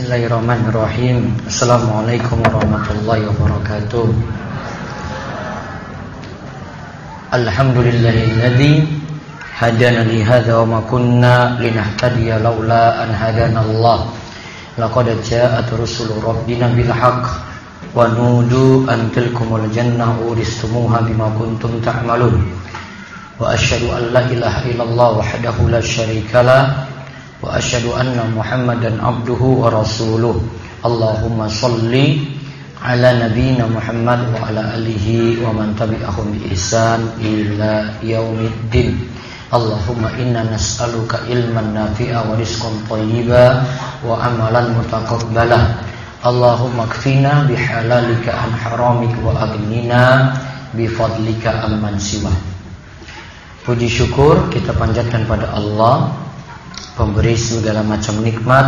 Bismillahirrahmanirrahim. Assalamualaikum warahmatullahi wabarakatuh. Alhamdulillahilladzi hadana li hadza wa ma kunna linahtadiya laula an hadanallah. Laqad ja'at rusulu rabbina bil haqq wa nudu an tilkumul jannah uristumuha bima kuntum ta'malun. Wa asyhadu an la ilaha illallah wahdahu la syarikalah wa asyhadu anna Muhammadan abduhu wa rasuluh. Allahumma shalli ala nabiyyina Muhammad wa ala alihi wa man tabi'ahum bi ihsan ila yaumiddin. Allahumma inna nas'aluka ilman nafi'a wa rizqan thayyiba wa amalan mutaqabbala. Allahumma kfina bihalalika an haramik wa aghnina bifadlika amman siwa. Puji syukur kita panjatkan pada Allah, pemberi segala macam nikmat,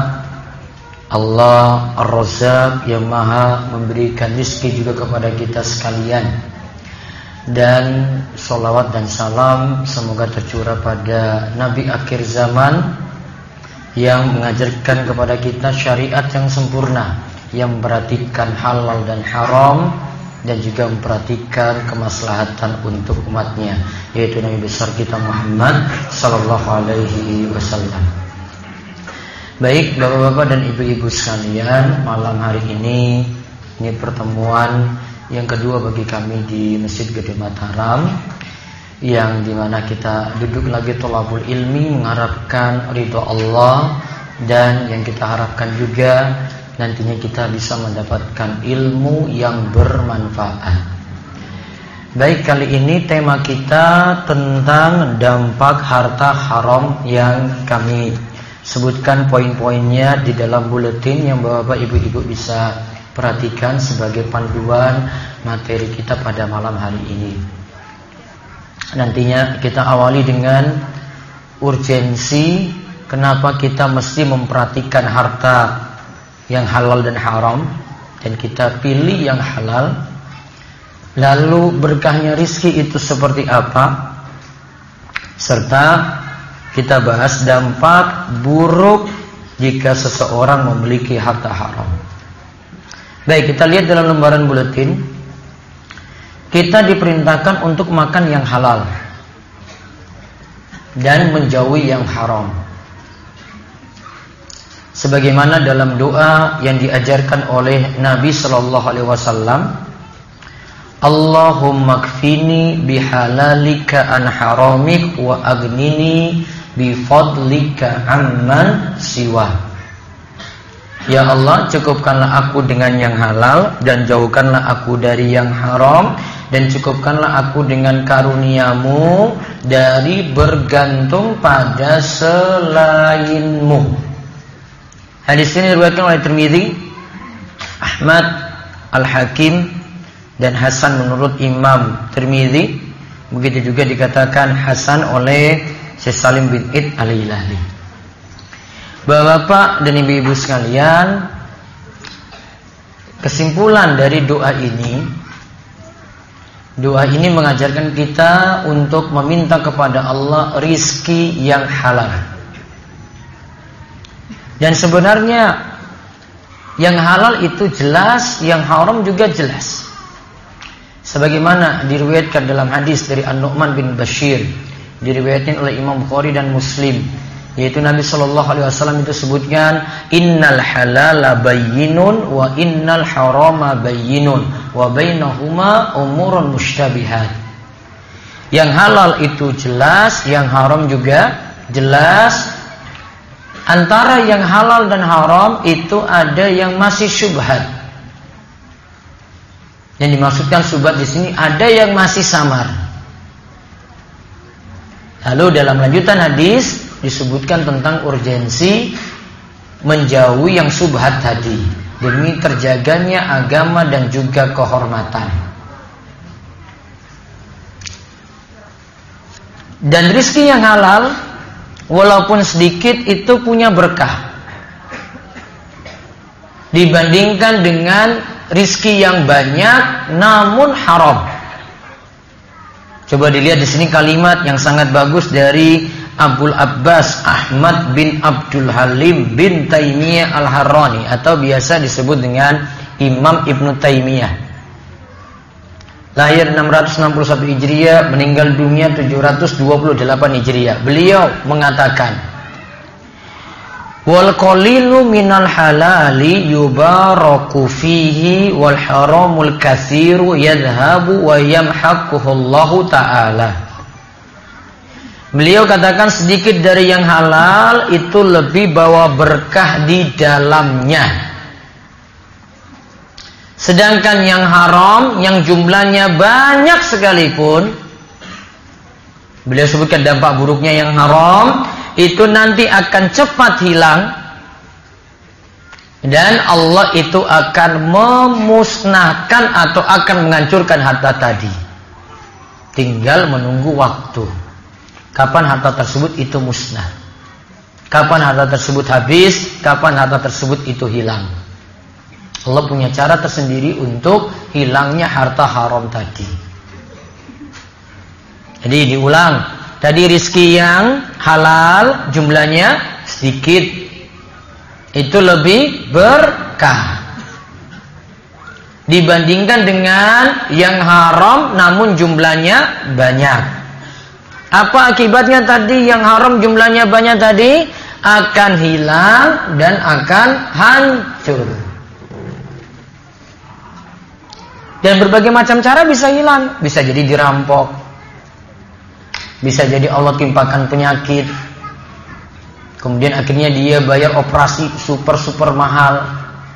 Allah Ar-Razzaq yang maha memberikan rezeki juga kepada kita sekalian. Dan salawat dan salam semoga tercurah pada Nabi akhir zaman yang mengajarkan kepada kita syariat yang sempurna, yang memperhatikan halal dan haram dan juga memperhatikan kemaslahatan untuk umatnya, yaitu Nabi besar kita Muhammad sallallahu alaihi wasallam. Baik bapak-bapak dan ibu-ibu sekalian, malam hari ini pertemuan yang kedua bagi kami di Masjid Gede Mataram, yang dimana kita duduk lagi thalabul ilmi, mengharapkan ridho Allah, dan yang kita harapkan juga nantinya kita bisa mendapatkan ilmu yang bermanfaat. Baik, kali ini tema kita tentang dampak harta haram, yang kami sebutkan poin-poinnya di dalam buletin yang bapak ibu-ibu bisa perhatikan sebagai panduan materi kita pada malam hari ini. Nantinya kita awali dengan urgensi kenapa kita mesti memperhatikan harta yang halal dan haram, dan kita pilih yang halal. Lalu berkahnya rizki itu seperti apa, serta kita bahas dampak buruk jika seseorang memiliki harta haram. Baik, kita lihat dalam lembaran buletin. Kita diperintahkan untuk makan yang halal dan menjauhi yang haram, sebagaimana dalam doa yang diajarkan oleh Nabi sallallahu alaihi wasallam, Allahumma kfini bihalalika an haramik wa aghnini bifadlika amman siwa. Ya Allah, cukupkanlah aku dengan yang halal dan jauhkanlah aku dari yang haram, dan cukupkanlah aku dengan karuniamu dari bergantung pada selainmu. Hadis ini diriwayatkan oleh Tirmidzi, Ahmad, Al-Hakim, dan Hasan menurut Imam Tirmidzi. Begitu juga dikatakan Hasan oleh Syekh Salim bin Id Al-Hilali. Bapak dan ibu-ibu sekalian, kesimpulan dari doa ini mengajarkan kita untuk meminta kepada Allah rizki yang halal. Dan sebenarnya yang halal itu jelas, yang haram juga jelas. Sebagaimana diriwayatkan dalam hadis dari An-Nu'man bin Bashir, diriwayatkan oleh Imam Bukhari dan Muslim, yaitu Nabi sallallahu alaihi wasallam itu sebutkan, innal halala bayyinun wa innal harama bayyinun wa bainahuma umurun mushtabihat. Yang halal itu jelas, yang haram juga jelas. Antara yang halal dan haram itu ada yang masih syubhat. Yang dimaksudkan syubhat di sini ada yang masih samar. Lalu dalam lanjutan hadis disebutkan tentang urgensi menjauhi yang syubhat tadi demi terjaganya agama dan juga kehormatan. Dan rizki yang halal walaupun sedikit itu punya berkah dibandingkan dengan rizki yang banyak namun haram. Coba dilihat di sini kalimat yang sangat bagus dari Abul Abbas Ahmad bin Abdul Halim bin Taimiyah Al-Harrani, atau biasa disebut dengan Imam Ibnu Taimiyah. Lahir 661 Hijriah, meninggal dunia 728 Hijriah. Beliau mengatakan, wal qalilu minal halali yubaraku fihi wal haramul katsiru yadhhabu wa yamhaquhu Allah Ta'ala. Beliau katakan sedikit dari yang halal itu lebih bawa berkah di dalamnya. Sedangkan yang haram, yang jumlahnya banyak sekalipun, beliau sebutkan dampak buruknya yang haram, itu nanti akan cepat hilang. Dan Allah itu akan memusnahkan atau akan menghancurkan harta tadi. Tinggal menunggu waktu. Kapan harta tersebut itu musnah, kapan harta tersebut habis, kapan harta tersebut itu hilang. Allah punya cara tersendiri untuk hilangnya harta haram tadi. Jadi diulang, tadi rizki yang halal jumlahnya sedikit, itu lebih berkah dibandingkan dengan yang haram namun jumlahnya banyak. Apa akibatnya tadi? Yang haram jumlahnya banyak tadi akan hilang dan akan hancur. Dan berbagai macam cara bisa hilang. Bisa jadi dirampok, bisa jadi Allah timpakan penyakit, kemudian akhirnya dia bayar operasi super mahal.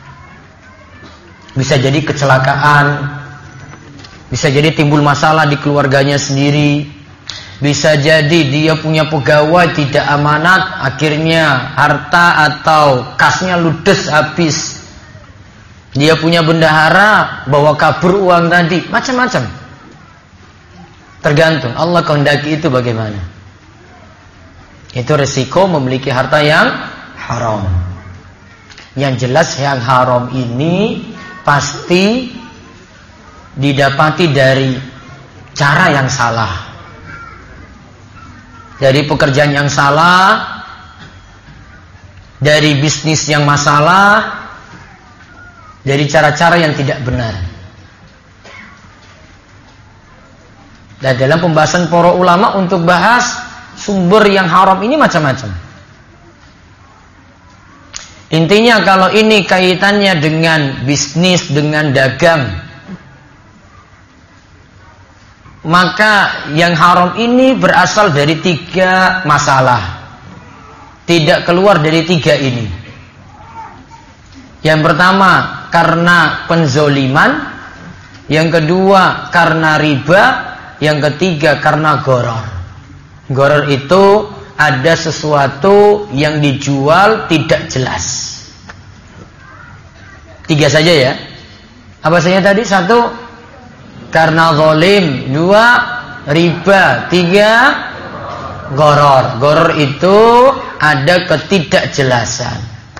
Bisa jadi kecelakaan, bisa jadi timbul masalah di keluarganya sendiri. Bisa jadi dia punya pegawai tidak amanat, akhirnya harta atau kasnya ludes habis. Dia punya bendahara, bawa kabur uang tadi, macam-macam. Tergantung Allah kehendaki itu bagaimana. Itu resiko memiliki harta yang haram. Yang jelas yang haram ini pasti didapati dari cara yang salah, dari pekerjaan yang salah, dari bisnis yang masalah, dari cara-cara yang tidak benar. Dan dalam pembahasan para ulama untuk bahas sumber yang haram ini macam-macam. Intinya kalau ini kaitannya dengan bisnis, dengan dagang, maka yang haram ini berasal dari 3 masalah. Tidak keluar dari 3 ini. Yang pertama karena penzoliman, yang kedua karena riba, yang ketiga karena gharar. Gharar itu ada sesuatu yang dijual tidak jelas. 3 saja ya. Apa saja tadi? 1 karena zalim, 2 riba, 3 gharar. Gharar itu ada ketidakjelasan.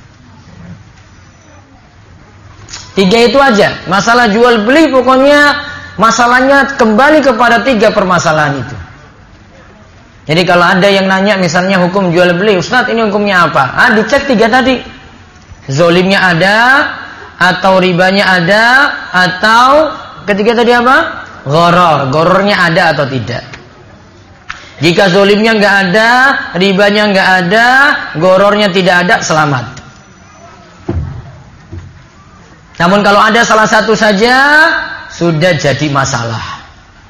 3 itu aja. Masalah jual beli pokoknya masalahnya kembali kepada 3 permasalahan itu. Jadi kalau ada yang nanya misalnya hukum jual beli, Ustaz ini hukumnya apa? Dicek 3 tadi. Zalimnya ada, atau ribanya ada, atau ketiga tadi apa? Gharar. Ghararnya ada atau tidak. Jika zalimnya enggak ada, ribanya enggak ada, ghararnya tidak ada, selamat. Namun kalau ada salah satu saja, sudah jadi masalah.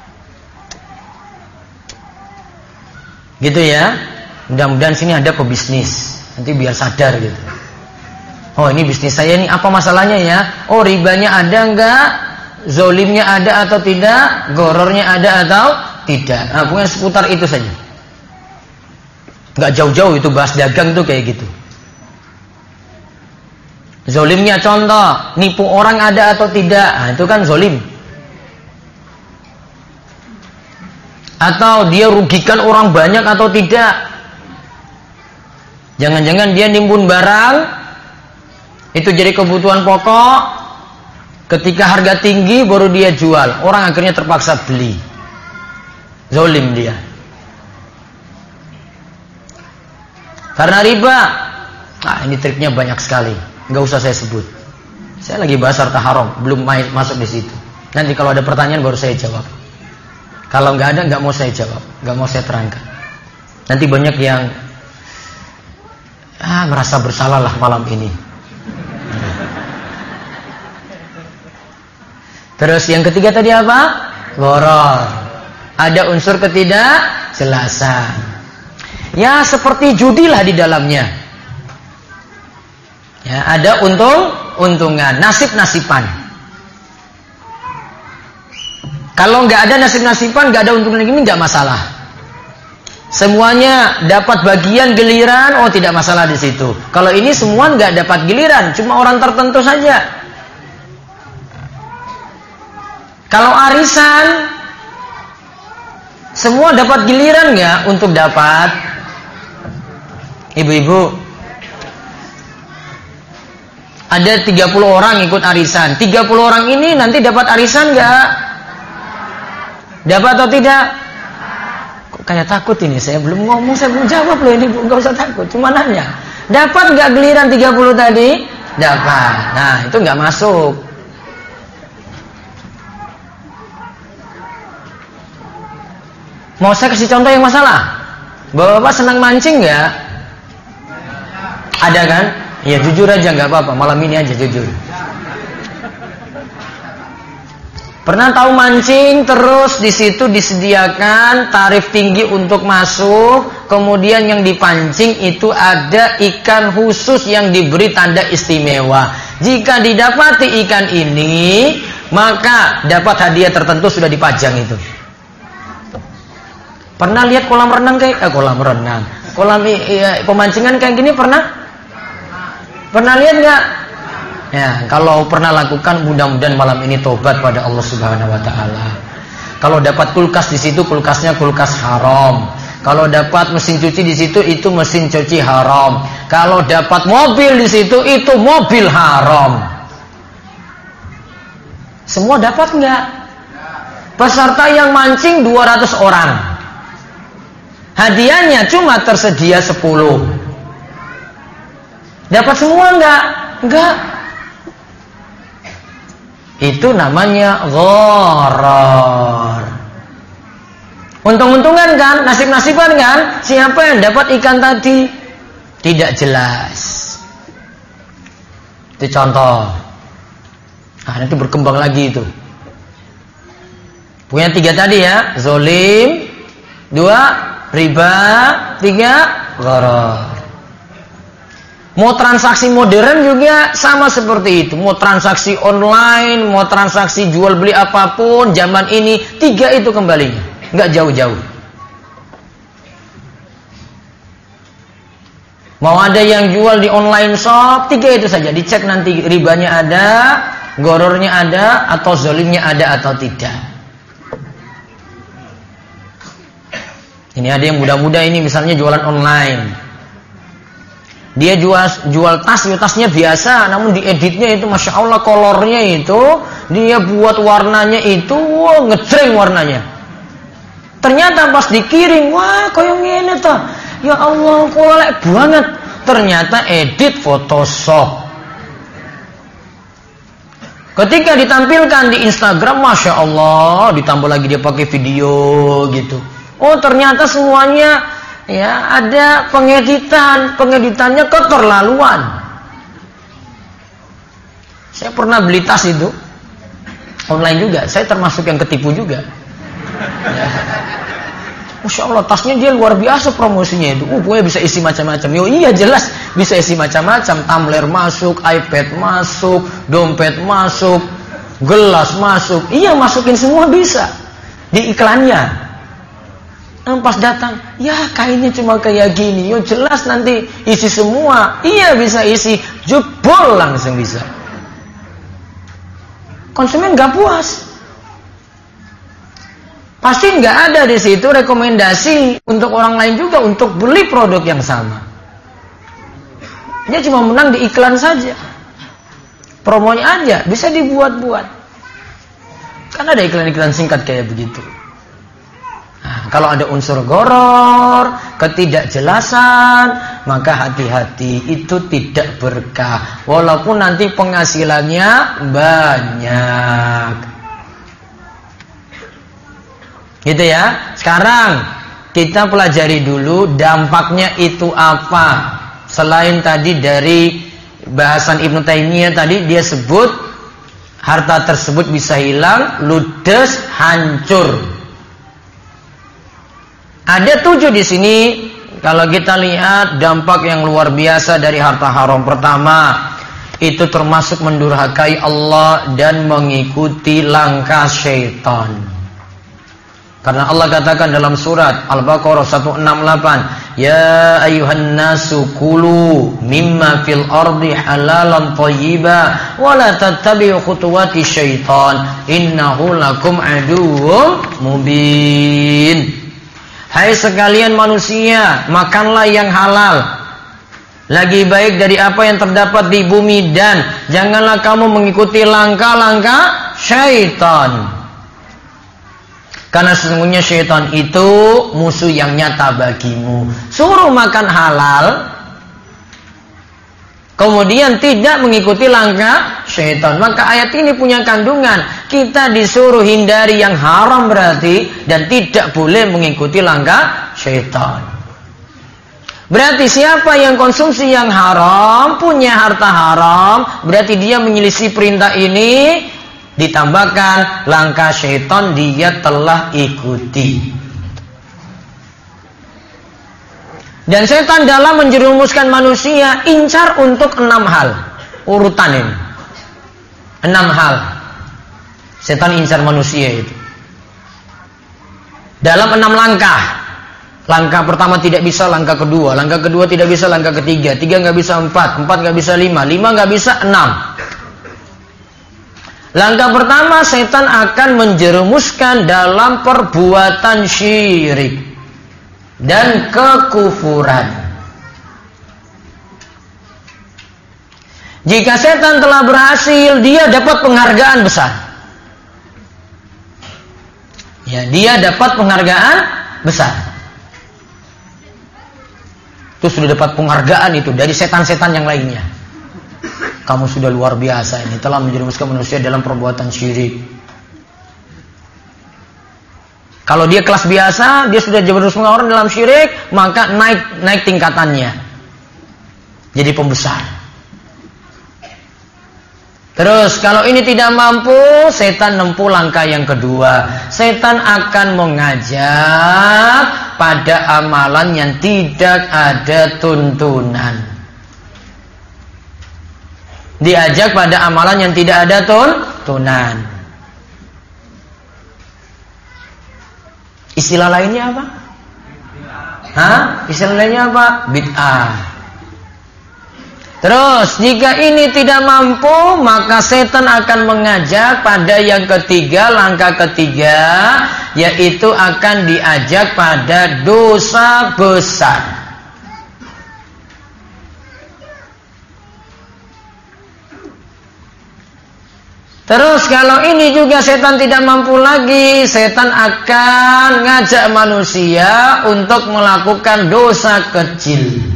Gitu ya. Mudah-mudahan sini ada pebisnis. Nanti biar sadar gitu. Oh ini bisnis saya ini apa masalahnya ya? Oh ribanya ada enggak? Zolimnya ada atau tidak, gorornya ada atau tidak. Nah, pokoknya seputar itu saja. Enggak jauh-jauh itu bahas dagang tuh kayak gitu. Zolimnya contoh, nipu orang ada atau tidak, nah, itu kan zolim. Atau dia rugikan orang banyak atau tidak. Jangan-jangan dia nimbun barang, itu jadi kebutuhan pokok. Ketika harga tinggi baru dia jual, orang akhirnya terpaksa beli. Zolim dia. Karena riba, nah ini triknya banyak sekali. Nggak usah saya sebut. Saya lagi bahas harta haram, belum masuk di situ. Nanti kalau ada pertanyaan baru saya jawab. Kalau nggak ada, nggak mau saya jawab, nggak mau saya terangkan. Nanti banyak yang merasa bersalah lah malam ini. Terus yang ketiga tadi apa? Gharar. Ada unsur ketidakjelasan. Ya seperti judi lah di dalamnya. Ya, ada untungan, nasib-nasiban. Kalau nggak ada nasib-nasiban, nggak ada untungan ini nggak masalah. Semuanya dapat bagian giliran, oh tidak masalah di situ. Kalau ini semua nggak dapat giliran, cuma orang tertentu saja. Kalau arisan, semua dapat giliran nggak untuk dapat? Ibu-ibu, ada 30 orang ikut arisan. 30 orang ini nanti dapat arisan nggak? Dapat atau tidak? Kok kayak takut ini? Saya belum ngomong, saya belum jawab loh ini, Bu. Nggak usah takut, cuma nanya. Dapat nggak giliran 30 tadi? Dapat. Nah, itu nggak masuk. Mau saya kasih contoh yang masalah? Bapak senang mancing nggak? Ada kan? Ya jujur aja nggak apa-apa. Malam ini aja jujur. Pernah tahu mancing, terus di situ disediakan tarif tinggi untuk masuk, kemudian yang dipancing itu ada ikan khusus yang diberi tanda istimewa. Jika didapati ikan ini, maka dapat hadiah tertentu sudah dipajang itu. Pernah lihat kolam renang kolam pemancingan kayak gini pernah? Pernah lihat nggak? Ya, kalau pernah lakukan, mudah-mudahan malam ini tobat pada Allah Subhanahu Wa Taala. Kalau dapat kulkas di situ, kulkasnya kulkas haram. Kalau dapat mesin cuci di situ, itu mesin cuci haram. Kalau dapat mobil di situ, itu mobil haram. Semua dapat nggak? Peserta yang mancing 200 orang. Hadiahnya cuma tersedia 10. Dapat semua enggak? Enggak. Itu namanya gharar. Untung-untungan kan? Nasib-nasiban kan? Siapa yang dapat ikan tadi? Tidak jelas. Itu contoh. Nanti berkembang lagi itu. Punya 3 tadi ya. Zolim, 2 riba, 3 gharar. Mau transaksi modern juga sama seperti itu. Mau transaksi online, mau transaksi jual beli apapun, zaman ini 3 itu kembalinya, nggak jauh-jauh. Mau ada yang jual di online shop, 3 itu saja. Dicek nanti ribanya ada, ghararnya ada, atau zolimnya ada atau tidak. Ini ada yang muda-muda ini misalnya jualan online. Dia jual tasnya biasa, namun dieditnya itu Masya Allah kolornya itu, dia buat warnanya itu, wah ngejreng warnanya. Ternyata pas dikirim, wah koyo ngene ta. Ya Allah, kolek banget. Ternyata edit Photoshop. Ketika ditampilkan di Instagram, Masya Allah, ditambah lagi dia pakai video gitu. Oh ternyata semuanya ya ada pengeditannya keterlaluan. Saya pernah beli tas itu online juga, saya termasuk yang ketipu juga. Ya. Masya Allah, tasnya dia luar biasa promosinya itu. Pokoknya bisa isi macam-macam. Yo iya jelas bisa isi macam-macam. Tumbler masuk, iPad masuk, dompet masuk, gelas masuk. Iya masukin semua bisa di iklannya. Pas datang, ya kainnya cuma kayak gini. Yo jelas nanti isi semua. Iya bisa isi, jebol langsung bisa. Konsumen nggak puas. Pasti nggak ada di situ rekomendasi untuk orang lain juga untuk beli produk yang sama. Dia cuma menang di iklan saja. Promonya aja bisa dibuat-buat. Kan ada iklan-iklan singkat kayak begitu. Nah, kalau ada unsur gharar, ketidakjelasan, maka hati-hati, itu tidak berkah. Walaupun nanti penghasilannya banyak. Gitu ya. Sekarang kita pelajari dulu dampaknya itu apa. Selain tadi dari bahasan Ibnu Taimiyah tadi, dia sebut harta tersebut bisa hilang, ludes, hancur. Ada 7 di sini. Kalau kita lihat dampak yang luar biasa dari harta haram. Pertama, itu termasuk mendurhakai Allah dan mengikuti langkah syaitan. Karena Allah katakan dalam surat Al-Baqarah 168, ya ayuhan nasu kulu mimma fil ardi halalan thayyiba wa la tattabi'u khutuwati syaitan innahu lakum aduwwum mubin. Hai sekalian manusia, makanlah yang halal, lagi baik dari apa yang terdapat di bumi, dan janganlah kamu mengikuti langkah-langkah syaitan. Karena sesungguhnya syaitan itu musuh yang nyata bagimu. Suruh makan halal, kemudian tidak mengikuti langkah syaitan. Maka ayat ini punya kandungan. Kita disuruh hindari yang haram berarti, dan tidak boleh mengikuti langkah syaitan. Berarti siapa yang konsumsi yang haram, punya harta haram, berarti dia menyelisih perintah ini. Ditambahkan langkah syaitan dia telah ikuti. Dan setan dalam menjerumuskan manusia incar untuk 6 hal. Urutan ini 6 hal setan incar manusia itu dalam 6 langkah. Langkah pertama tidak bisa, langkah kedua tidak bisa, langkah ketiga nggak bisa, 4 nggak bisa, 5 nggak bisa, 6. Langkah pertama, setan akan menjerumuskan dalam perbuatan syirik dan kekufuran. Jika setan telah berhasil, dia dapat penghargaan besar. Ya, dia dapat penghargaan besar. Itu sudah dapat penghargaan itu dari setan-setan yang lainnya. Kamu sudah luar biasa ini, telah menjerumuskan manusia dalam perbuatan syirik. Kalau dia kelas biasa, dia sudah jerumuskan orang dalam syirik, maka naik tingkatannya. Jadi pembesar. Terus kalau ini tidak mampu, setan nempuh langkah yang kedua. Setan akan mengajak pada amalan yang tidak ada tuntunan. Diajak pada amalan yang tidak ada tuntunan. Istilah lainnya apa? Istilah lainnya apa? Bid'ah. Terus jika ini tidak mampu, maka setan akan mengajak pada yang ketiga, langkah ketiga, yaitu akan diajak pada dosa besar. Terus kalau ini juga setan tidak mampu lagi, setan akan ngajak manusia untuk melakukan dosa kecil.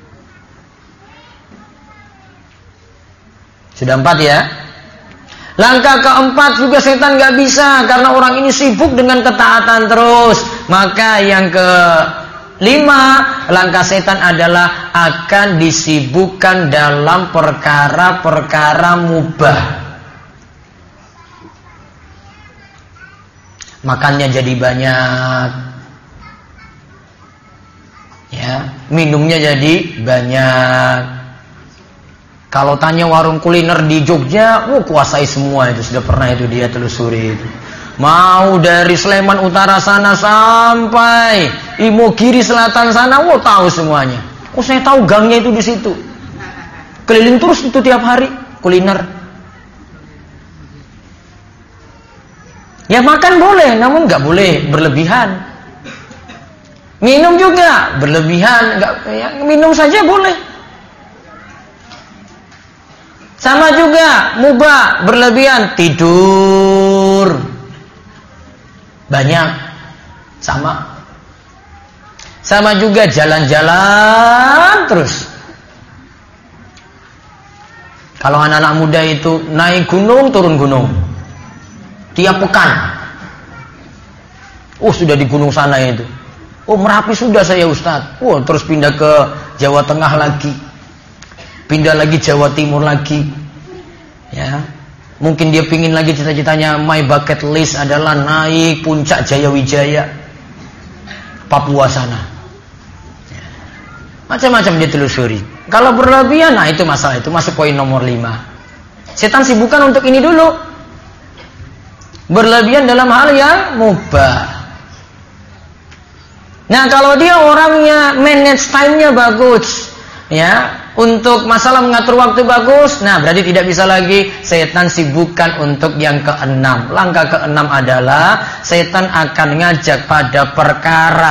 Sudah 4 ya. Langkah keempat juga setan gak bisa, karena orang ini sibuk dengan ketaatan terus. Maka yang ke-5, langkah setan adalah akan disibukkan dalam perkara-perkara mubah. Makannya jadi banyak, ya, minumnya jadi banyak. Kalau tanya warung kuliner di Jogja, kuasai semua itu, sudah pernah itu dia telusuri itu. Mau dari Sleman Utara sana sampai Imogiri Selatan sana, tahu semuanya. Saya tahu gangnya itu di situ. Keliling terus itu tiap hari kuliner. Ya makan boleh, namun nggak boleh berlebihan. Minum juga berlebihan, minum saja boleh. Sama juga mubah, berlebihan, tidur banyak. Sama juga jalan-jalan terus. Kalau anak-anak muda itu naik gunung, turun gunung tiap pekan. Sudah di gunung sana itu. Merapi sudah saya Ustaz. Terus pindah ke Jawa Tengah lagi. Pindah lagi Jawa Timur lagi. Ya. Mungkin dia pingin lagi cita-citanya, my bucket list adalah naik puncak Jayawijaya, Papua sana. Ya. Macam-macam dia telusuri. Kalau berlebihan, itu masalah, itu masuk poin nomor 5. Setan sibukkan untuk ini dulu. Berlebihan dalam hal yang mubah. Nah, kalau dia orangnya manage time-nya bagus, ya, untuk masalah mengatur waktu bagus, nah berarti tidak bisa lagi setan sibukkan untuk yang ke-6. Langkah ke-6 adalah setan akan ngajak pada perkara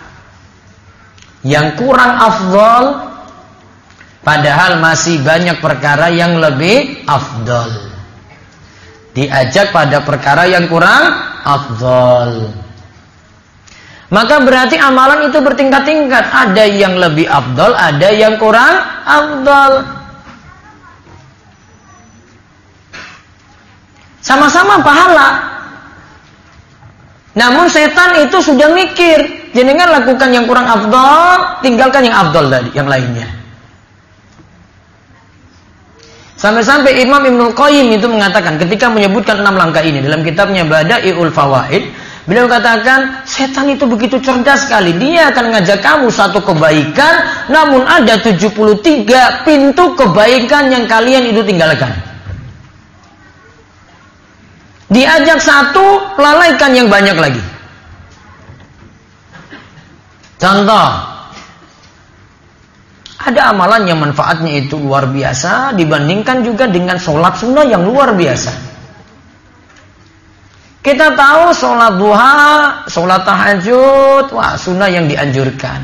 yang kurang afdol, padahal masih banyak perkara yang lebih afdol. Diajak pada perkara yang kurang afdol. Maka berarti amalan itu bertingkat-tingkat. Ada yang lebih afdal, ada yang kurang afdal. Sama-sama pahala. Namun setan itu sudah mikir, jenengan lakukan yang kurang afdal, tinggalkan yang afdal tadi, yang lainnya. Sampai-sampai Imam Ibnul Qayyim itu mengatakan ketika menyebutkan 6 langkah ini dalam kitabnya Bada'iul Fawaid, beliau katakan, setan itu begitu cerdas sekali. Dia akan ngajak kamu satu kebaikan, namun ada 73 pintu kebaikan yang kalian itu tinggalkan. Diajak satu, lalaikan yang banyak lagi. Contoh, ada amalan yang manfaatnya itu luar biasa dibandingkan juga dengan sholat sunnah yang luar biasa. Kita tahu sholat duha, sholat tahajud, sunnah yang dianjurkan.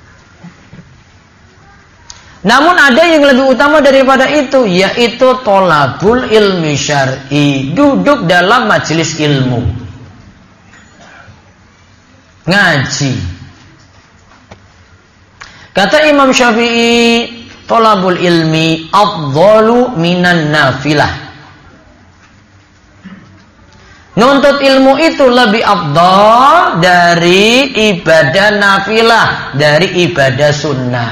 Namun ada yang lebih utama daripada itu, yaitu tolabul ilmi syar'i, duduk dalam majelis ilmu, ngaji. Kata Imam Syafi'i, tolabul ilmi afdalu minan nafilah. Nuntut ilmu itu lebih afdal dari ibadah nafilah, dari ibadah sunnah.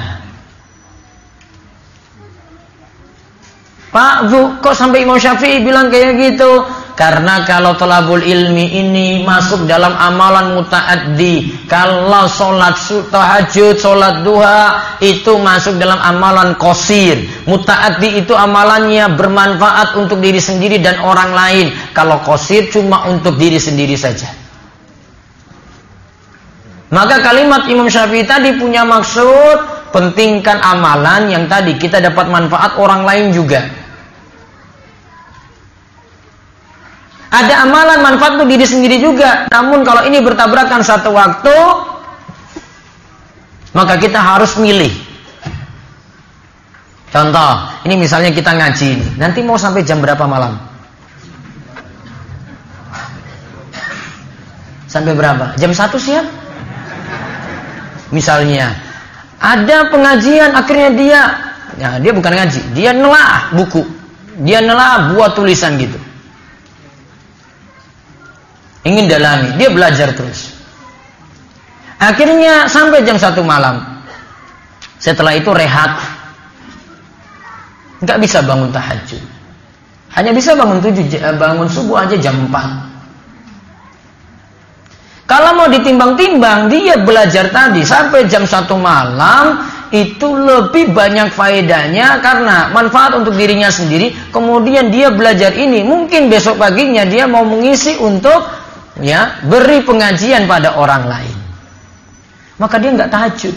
Pak, kok sampai Imam Syafi'i bilang kayak gitu? Karena kalau thalabul ilmi ini masuk dalam amalan mutaaddi. Kalau sholat tahajud, sholat duha itu masuk dalam amalan qasir. Mutaaddi itu amalannya bermanfaat untuk diri sendiri dan orang lain. Kalau qasir cuma untuk diri sendiri saja. Maka kalimat Imam Syafi'i tadi punya maksud pentingkan amalan yang tadi kita dapat manfaat orang lain juga. Ada amalan manfaat untuk diri sendiri juga. Namun kalau ini bertabrakan satu waktu, maka kita harus milih. Contoh, ini misalnya kita ngaji. Nanti mau sampai jam berapa malam? Sampai berapa? Jam 1 siang? Misalnya, ada pengajian akhirnya dia bukan ngaji. Dia nelaah buku. Dia nelaah buat tulisan gitu. Ingin dalami, dia belajar terus. Akhirnya sampai jam 1 malam. Setelah itu rehat. Enggak bisa bangun tahajud. Hanya bisa bangun subuh aja jam 4. Kalau mau ditimbang-timbang, dia belajar tadi sampai jam 1 malam, itu lebih banyak faedahnya karena manfaat untuk dirinya sendiri. Kemudian dia belajar ini, mungkin besok paginya dia mau mengisi untuk beri pengajian pada orang lain. Maka dia enggak tahajud.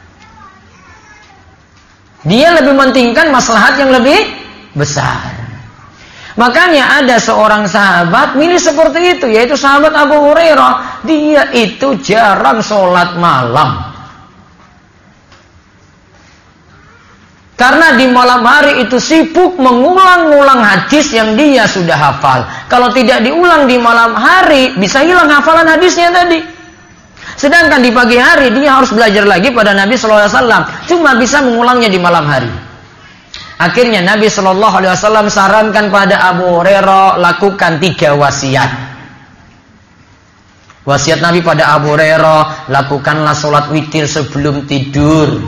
Dia lebih mementingkan maslahat yang lebih besar. Makanya ada seorang sahabat milih seperti itu, yaitu sahabat Abu Hurairah. Dia itu jarang sholat malam. Karena di malam hari itu sibuk mengulang-ulang hadis yang dia sudah hafal. Kalau tidak diulang di malam hari, bisa hilang hafalan hadisnya tadi. Sedangkan di pagi hari dia harus belajar lagi pada Nabi SAW. Cuma bisa mengulangnya di malam hari. Akhirnya Nabi SAW sarankan pada Abu Hurairah, lakukan 3 wasiat. Wasiat Nabi pada Abu Hurairah, lakukanlah sholat witir sebelum tidur.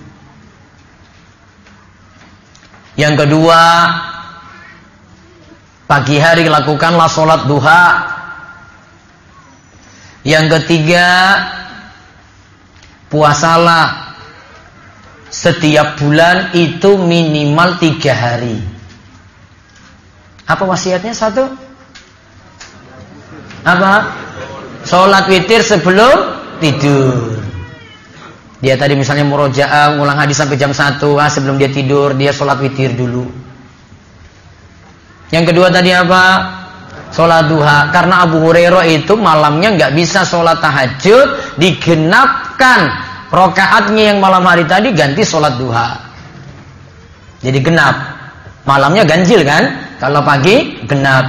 Yang kedua, pagi hari lakukanlah sholat duha. Yang ketiga, puasalah setiap bulan itu minimal 3 hari. Apa wasiatnya? 1. Apa? Sholat witir sebelum tidur. Dia tadi misalnya murojaah, ngulang hadis sampai jam 1, sebelum dia tidur dia sholat witir dulu. Yang kedua tadi apa? Sholat duha. Karena Abu Hurairah itu malamnya nggak bisa sholat tahajud, digenapkan rakaatnya yang malam hari tadi ganti sholat duha. Jadi genap. Malamnya ganjil kan? Kalau pagi genap.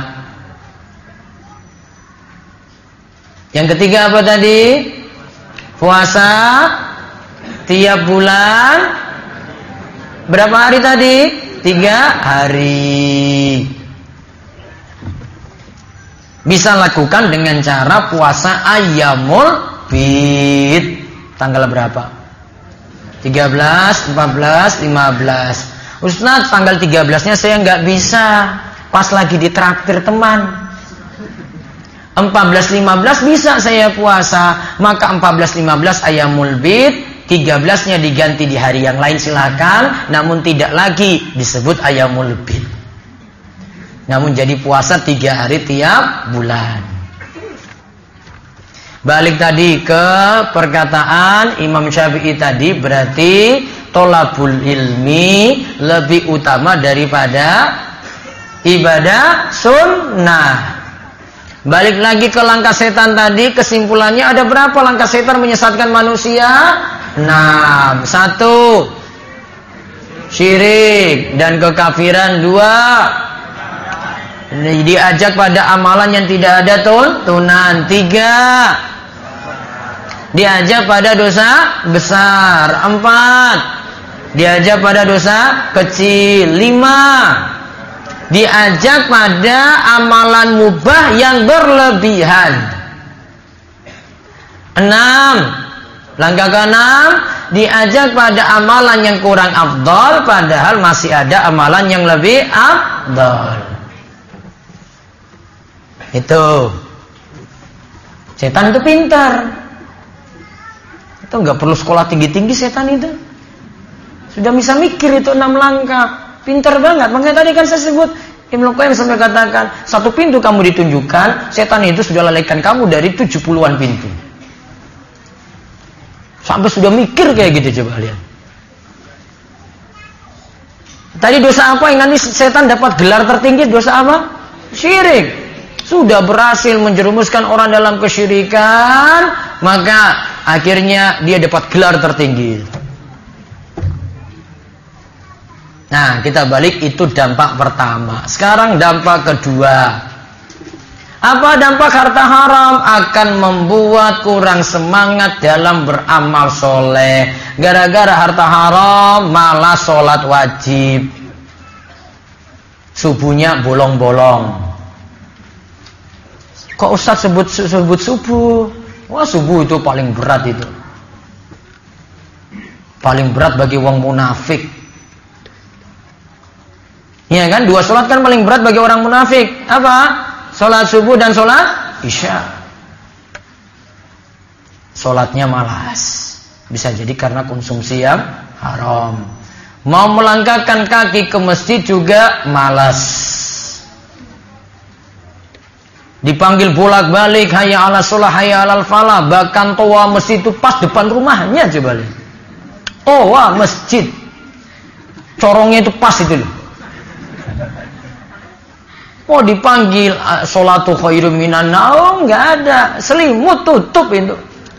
Yang ketiga apa tadi? Puasa tiap bulan. Berapa hari tadi? 3 hari. Bisa lakukan dengan cara puasa Ayyamul Bid. Tanggal berapa? 13, 14, 15. Ustaz, tanggal 13-nya saya nggak bisa. Pas lagi ditraktir teman. 14-15 bisa saya puasa. Maka 14-15 Ayyamul Bid. 13-nya diganti di hari yang lain silakan. Namun tidak lagi disebut Ayyamul Bid. Namun jadi puasa 3 hari tiap bulan. Balik tadi ke perkataan Imam Syafi'i tadi, berarti tolabul ilmi lebih utama daripada ibadah sunnah. Balik lagi ke langkah setan tadi, kesimpulannya ada berapa langkah setan menyesatkan manusia? 6. 1, syirik dan kekafiran. 2, diajak pada amalan yang tidak ada tuntunan. 3, diajak pada dosa besar. 4, diajak pada dosa kecil. 5, diajak pada amalan mubah yang berlebihan. 6, langkah ke-6, diajak pada amalan yang kurang afdal padahal masih ada amalan yang lebih afdal. Itu setan itu pintar. Itu nggak perlu sekolah tinggi-tinggi setan itu. Sudah bisa mikir itu 6 langkah. Pintar banget. Makanya tadi kan saya sebut Ibnu Qayyim sampai katakan, 1 pintu kamu ditunjukkan, setan itu sudah lalaikan kamu dari 70-an pintu. Sampai sudah mikir kayak gitu, coba lihat. Tadi dosa apa yang nanti setan dapat gelar tertinggi? Dosa apa? Syirik. Sudah berhasil menjerumuskan orang dalam kesyirikan, maka akhirnya dia dapat gelar tertinggi. Nah, kita balik, itu dampak pertama. Sekarang dampak kedua. Apa dampak harta haram? Akan membuat kurang semangat dalam beramal soleh. Gara-gara harta haram malah sholat wajib. Subuhnya bolong-bolong. Kok Ustaz sebut subuh? Wah, subuh itu paling berat itu. Paling berat bagi wong munafik. Iya kan? 2 sholat kan paling berat bagi orang munafik. Apa? Sholat subuh dan sholat isya. Sholatnya malas. Bisa jadi karena konsumsi yang haram. Mau melangkahkan kaki ke masjid juga malas. Dipanggil bolak-balik, hayya 'alas shalah, hayya 'alal falah, bahkan toa masjid itu pas depan rumahnya, coba lihat. Toa masjid. Corongnya itu pas itu loh. Mau dipanggil sholatu khairum minan naum, enggak ada. Selimut tutup itu.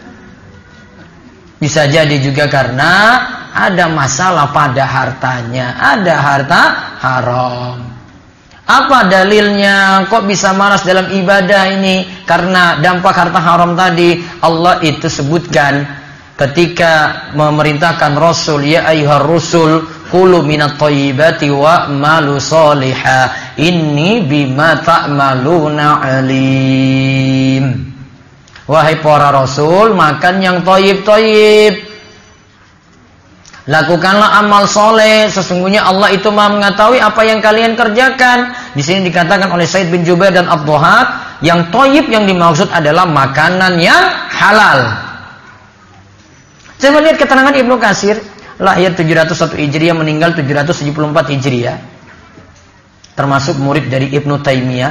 Bisa jadi juga karena ada masalah pada hartanya, ada harta haram. Apa dalilnya? Kok bisa malas dalam ibadah ini? Karena dampak harta haram tadi. Allah itu sebutkan ketika memerintahkan Rasul, ya ayyuhar rusul kulu minat thayyibati wa'malu sholiha inni bima ta'maluna alim. Wahai para Rasul, makan yang thayyib-thayyib, lakukanlah amal soleh, sesungguhnya Allah itu Maha mengetahui apa yang kalian kerjakan. Di sini dikatakan oleh Said bin Jubair dan Abduhak, yang thayyib yang dimaksud adalah makanan yang halal. Coba lihat keterangan Ibnu Katsir, lahir 701 Hijriah, meninggal 774 Hijriah, termasuk murid dari Ibnu Taimiyah.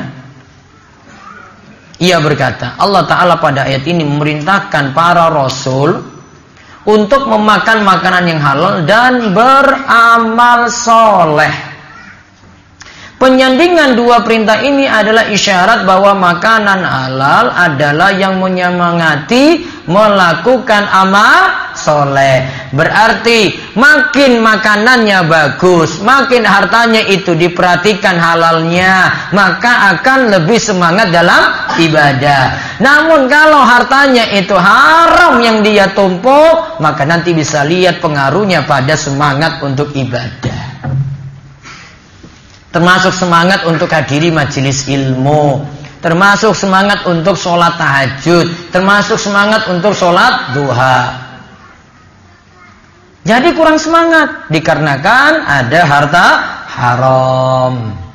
Ia berkata, Allah Ta'ala pada ayat ini memerintahkan para Rasul untuk memakan makanan yang halal dan beramal soleh. Penyandingan dua perintah ini adalah isyarat bahwa makanan halal adalah yang menyemangati melakukan amal soleh. Berarti makin makanannya bagus, makin hartanya itu diperhatikan halalnya, maka akan lebih semangat dalam ibadah. Namun kalau hartanya itu haram yang dia tumpuk, maka nanti bisa lihat pengaruhnya pada semangat untuk ibadah. Termasuk semangat untuk hadiri majelis ilmu, termasuk semangat untuk sholat tahajud, termasuk semangat untuk sholat duha. Jadi kurang semangat dikarenakan ada harta haram.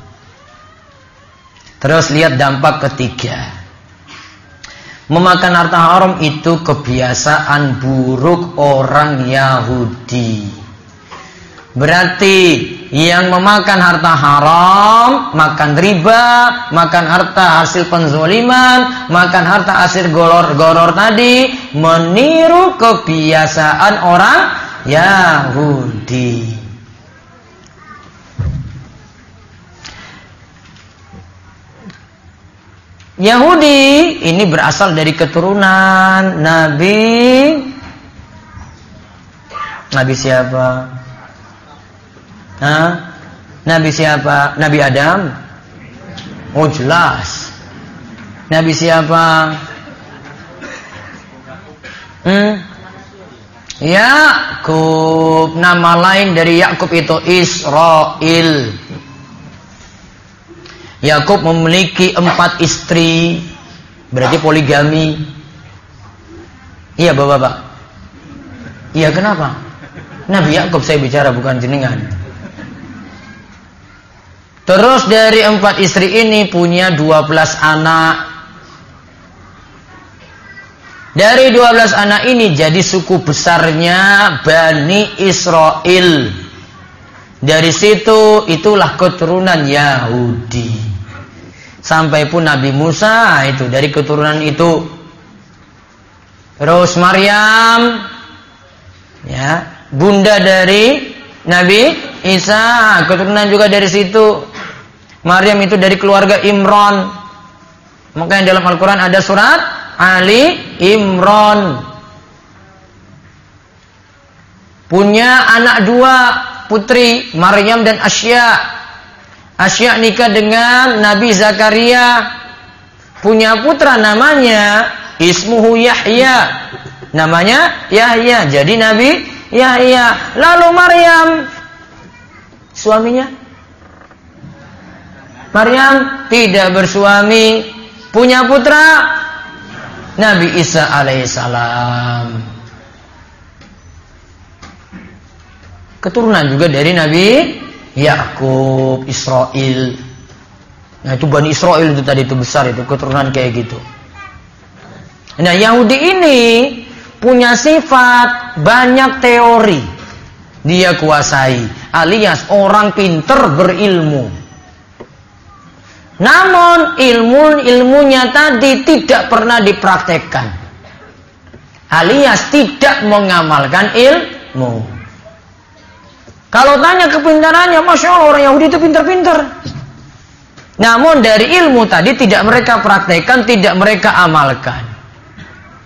Terus lihat dampak ketiga. Memakan harta haram itu kebiasaan buruk orang Yahudi. Berarti yang memakan harta haram, makan riba, makan harta hasil penzoliman, makan harta hasil goror tadi, meniru kebiasaan orang Yahudi. Yahudi ini berasal dari keturunan Nabi siapa? Nabi siapa? Nabi Adam? Oh jelas. Nabi siapa? Yakub. Nama lain dari Yakub itu Israel. Yakub memiliki 4 istri, berarti poligami. Iya bapak-bapak. Iya kenapa? Nabi Yakub saya bicara, bukan jenengan. Terus dari 4 istri ini punya 12 anak. Dari 12 anak ini jadi suku besarnya Bani Israel. Dari situ itulah keturunan Yahudi. Sampai pun Nabi Musa itu dari keturunan itu. Terus Maryam, ya, bunda dari Nabi Isa, keturunan juga dari situ. Maryam itu dari keluarga Imran. Makanya dalam Al-Quran ada surat Ali Imran. Punya anak 2 putri, Maryam dan Asya. Asya nikah dengan Nabi Zakaria. Punya putra namanya Ismuhu Yahya. Namanya Yahya. Jadi Nabi Yahya. Lalu Maryam, suaminya? Maryam tidak bersuami, punya putra Nabi Isa alaihissalam. Keturunan juga dari Nabi Yakub, Israel. Nah itu Bani Israel itu tadi itu besar itu keturunan kayak gitu. Nah Yahudi ini punya sifat banyak teori dia kuasai, alias orang pinter berilmu. Namun ilmunya tadi tidak pernah dipraktekkan, alias tidak mengamalkan ilmu. Kalau tanya kepintarannya, Masya Allah orang Yahudi itu pinter-pinter. Namun dari ilmu tadi tidak mereka praktekkan, tidak mereka amalkan.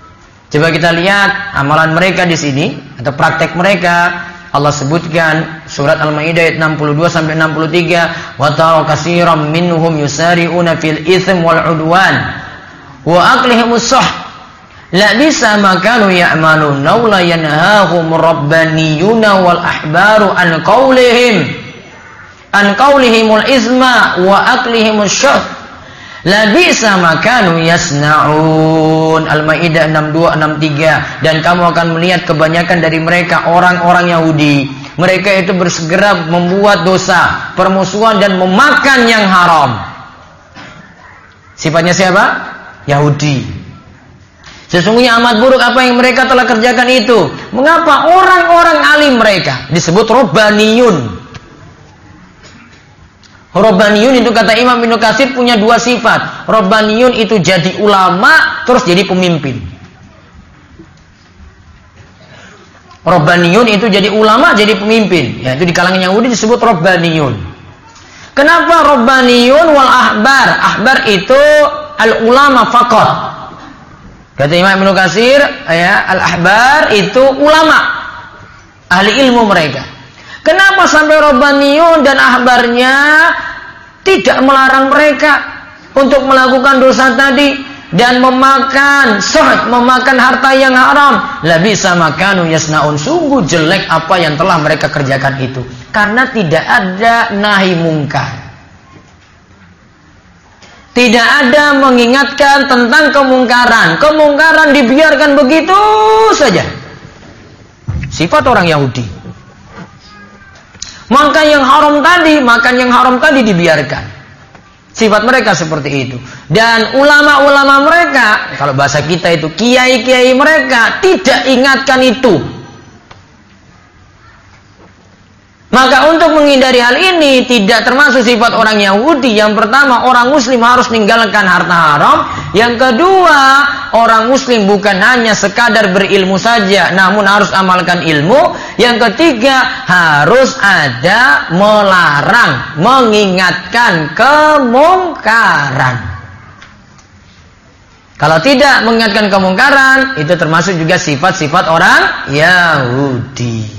Coba kita lihat amalan mereka di sini atau praktek mereka. Allah sebutkan Surat Al-Maidah ayat 62 sampai 63. Wa tara katsiran minhum yusari'una fil itsm wal 'udwan wa aqlihimus suh. La bisa ma kanu ya'malun la yanhahum rabbaniyuna wal ahbaru an qaulihimul izma wa aqlihimus syuh. La bisa ma kanu yasnaun. Al-Maidah 62-63. Dan kamu akan melihat kebanyakan dari mereka orang-orang Yahudi, mereka itu bersegera membuat dosa, permusuhan dan memakan yang haram. Sifatnya siapa? Yahudi. Sesungguhnya amat buruk apa yang mereka telah kerjakan itu. Mengapa orang-orang alim mereka disebut robbaniyun? Robbaniyun itu kata Imam Ibnu Katsir punya dua sifat. Robbaniyun itu jadi ulama terus jadi pemimpin. Robbaniyun itu jadi ulama jadi pemimpin. Ya, itu di kalangan Yahudi disebut robbaniyun. Kenapa robbaniyun wal ahbar? Ahbar itu al ulama faqat. Kata Imam Ibnu Katsir, ya, al-ahbar itu ulama, ahli ilmu mereka. Kenapa sampai robbaniyun dan ahbarnya tidak melarang mereka untuk melakukan dosa tadi dan memakan suhud, memakan harta yang haram? La bisa makanu yasnaun. Sungguh jelek apa yang telah mereka kerjakan itu. Karena tidak ada nahi mungkar. Tidak ada mengingatkan tentang kemungkaran. Kemungkaran dibiarkan begitu saja. Sifat orang Yahudi. Makan yang haram tadi dibiarkan. Sifat mereka seperti itu. Dan ulama-ulama mereka, kalau bahasa kita itu kiai-kiai mereka, tidak ingatkan itu. Maka untuk menghindari hal ini tidak termasuk sifat orang Yahudi. Yang pertama, orang Muslim harus meninggalkan harta haram. Yang kedua, orang Muslim bukan hanya sekadar berilmu saja, namun harus amalkan ilmu. Yang ketiga, harus ada melarang, mengingatkan kemungkaran. Kalau tidak mengingatkan kemungkaran, itu termasuk juga sifat-sifat orang Yahudi.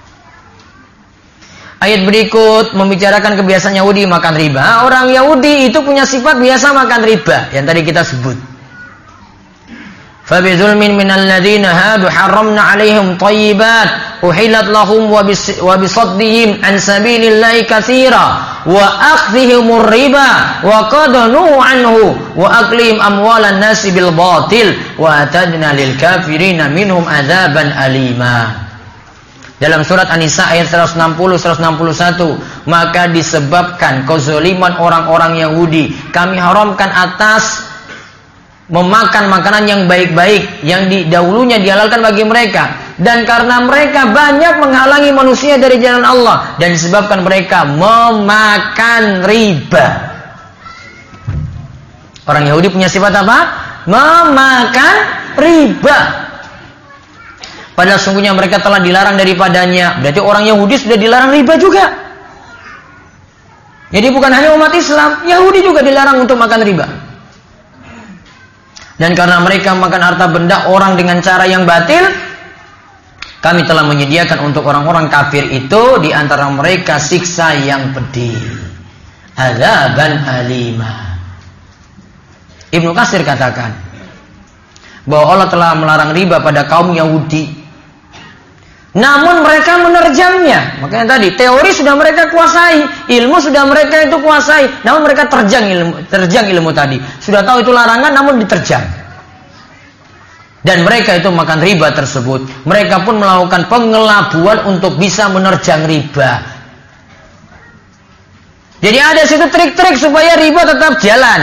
Ayat berikut membicarakan kebiasaan Yahudi makan riba. Orang Yahudi itu punya sifat biasa makan riba yang tadi kita sebut. Fa bi zulmin minal ladzina hadu harramna 'alaihim thayyibat uhillat lahum wa bi saddihim an sabilillahi katsira wa akhdhihimur riba wa qad nuhu anhu wa aklihim amwalan nasi bil batil wa atadna lil kafirina minhum adzaban alima. Dalam surat An-Nisa ayat 160-161, maka disebabkan kezaliman orang-orang Yahudi, kami haramkan atas memakan makanan yang baik-baik yang dahulunya dihalalkan bagi mereka, dan karena mereka banyak menghalangi manusia dari jalan Allah, dan disebabkan mereka memakan riba. Orang Yahudi punya sifat apa? Memakan riba. Padahal sungguhnya mereka telah dilarang daripadanya. Berarti orang Yahudi sudah dilarang riba juga. Jadi bukan hanya umat Islam, Yahudi juga dilarang untuk makan riba. Dan karena mereka makan harta benda orang dengan cara yang batil, kami telah menyediakan untuk orang-orang kafir itu di antara mereka siksa yang pedih. Adzaban alima. Ibnu Katsir katakan bahwa Allah telah melarang riba pada kaum Yahudi. Namun mereka menerjangnya. Makanya tadi teori sudah mereka kuasai, ilmu sudah mereka itu kuasai, namun mereka terjang ilmu tadi. Sudah tahu itu larangan namun diterjang. Dan mereka itu makan riba tersebut. Mereka pun melakukan pengelabuan untuk bisa menerjang riba. Jadi ada situ trik-trik supaya riba tetap jalan.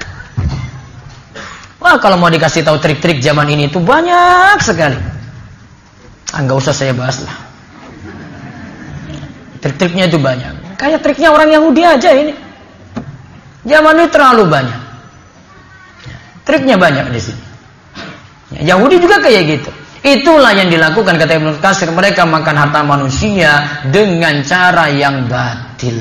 Wah, kalau mau dikasih tahu trik-trik zaman ini itu banyak sekali. Enggak usah saya bahas lah. Trik-triknya itu banyak. Kayak triknya orang Yahudi aja ini. Zaman ini terlalu banyak. Triknya banyak di sini. Yahudi juga kayak gitu. Itulah yang dilakukan kata Ibnu Katsir, mereka makan harta manusia dengan cara yang batil.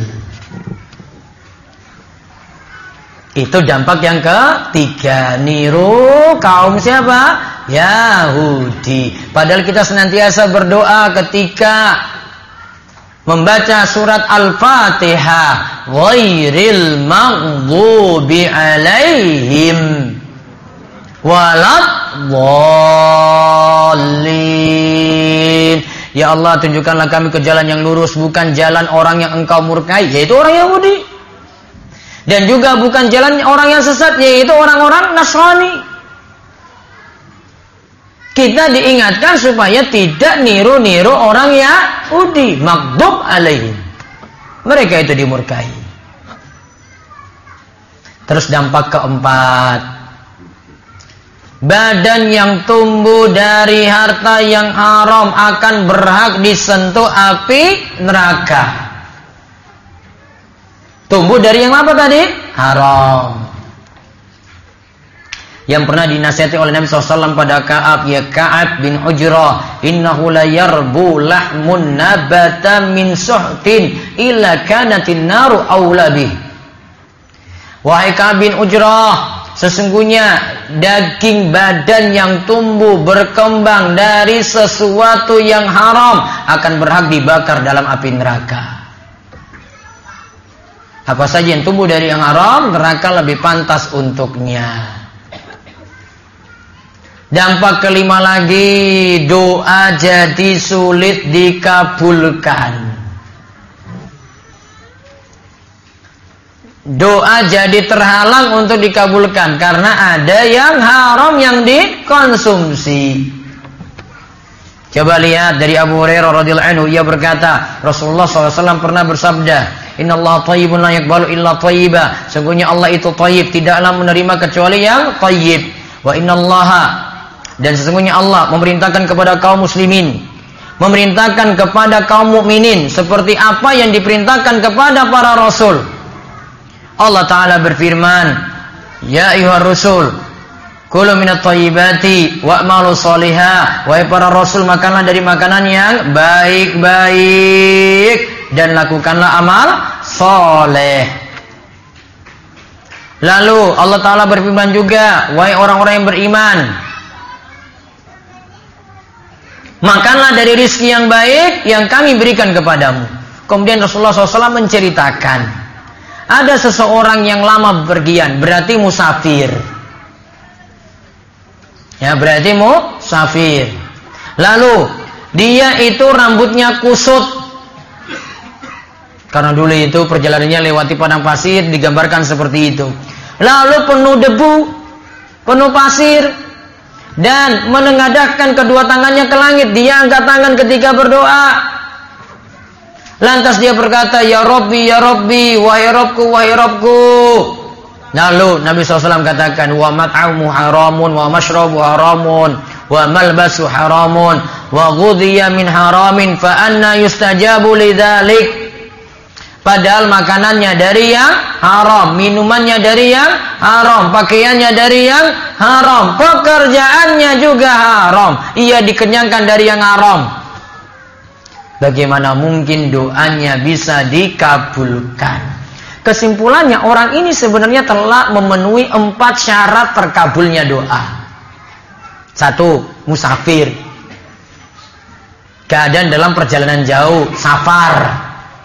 Itu dampak yang ketiga, niru kaum siapa? Yahudi. Padahal kita senantiasa berdoa ketika membaca surat Al-Fatihah, ghairil maghdubi alaihim waladdallin. Ya Allah, tunjukkanlah kami ke jalan yang lurus, bukan jalan orang yang Engkau murkai, yaitu orang Yahudi. Dan juga bukan jalan orang yang sesat, yaitu orang-orang Nasrani. Kita diingatkan supaya tidak niru-niru orang Yahudi, maghdub alaihim. Mereka itu dimurkai. Terus dampak keempat, badan yang tumbuh dari harta yang haram akan berhak disentuh api neraka. Tumbuh dari yang apa tadi? Haram. Yang pernah dinasihati oleh Nabi SAW pada Ka'ab, ya Ka'ab bin Ujrah, innahu la yarbu lahmun nabata min suhtin illa kanatin naru awla bih. Wahai Ka'ab bin Ujrah, sesungguhnya daging badan yang tumbuh berkembang dari sesuatu yang haram akan berhak dibakar dalam api neraka. Apa saja yang tumbuh dari yang haram, neraka lebih pantas untuknya. Dampak kelima lagi, doa jadi sulit dikabulkan. Doa jadi terhalang untuk dikabulkan karena ada yang haram yang dikonsumsi. Coba lihat dari Abu Hurairah radhiyallahu anhu, ia berkata, Rasulullah SAW pernah bersabda, Innallaha thayyibun la yaqbalu illa thayyiba. Sungguhnya Allah itu thayyib, tidaklah menerima kecuali yang thayyib. Wa innallaha, dan sesungguhnya Allah memerintahkan kepada kaum muslimin, memerintahkan kepada kaum mukminin seperti apa yang diperintahkan kepada para rasul. Allah Ta'ala berfirman, Ya ayyuhar rusul, kulu minat thayyibati wa'malu sholihah. Wahai para rasul, makanlah dari makanan yang baik-baik dan lakukanlah amal soleh. Lalu Allah Ta'ala berfirman juga, wahai orang-orang yang beriman, makanlah dari rizki yang baik yang kami berikan kepadamu. Kemudian Rasulullah SAW menceritakan, ada seseorang yang lama bepergian, berarti musafir. Ya, berarti musafir. Lalu dia itu rambutnya kusut. Karena dulu itu perjalanannya lewati padang pasir, digambarkan seperti itu. Lalu penuh debu, penuh pasir, dan menengadahkan kedua tangannya ke langit. Dia angkat tangan ketika berdoa. Lantas dia berkata, Ya Rabbi, Ya Rabbi, wahai Rabbku, wahai Rabbku. Lalu Nabi SAW katakan, wa mat'amu haramun, wa mashrabu haramun, wa malbasu haramun, wa ghudhiya min haramin, fa anna yustajabu lidzalik. Padahal makanannya dari yang haram, minumannya dari yang haram, pakaiannya dari yang haram, pekerjaannya juga haram, ia dikenyangkan dari yang haram. Bagaimana mungkin doanya bisa dikabulkan? Kesimpulannya, orang ini sebenarnya telah memenuhi 4 syarat terkabulnya doa. 1. Musafir, keadaan dalam perjalanan jauh, safar.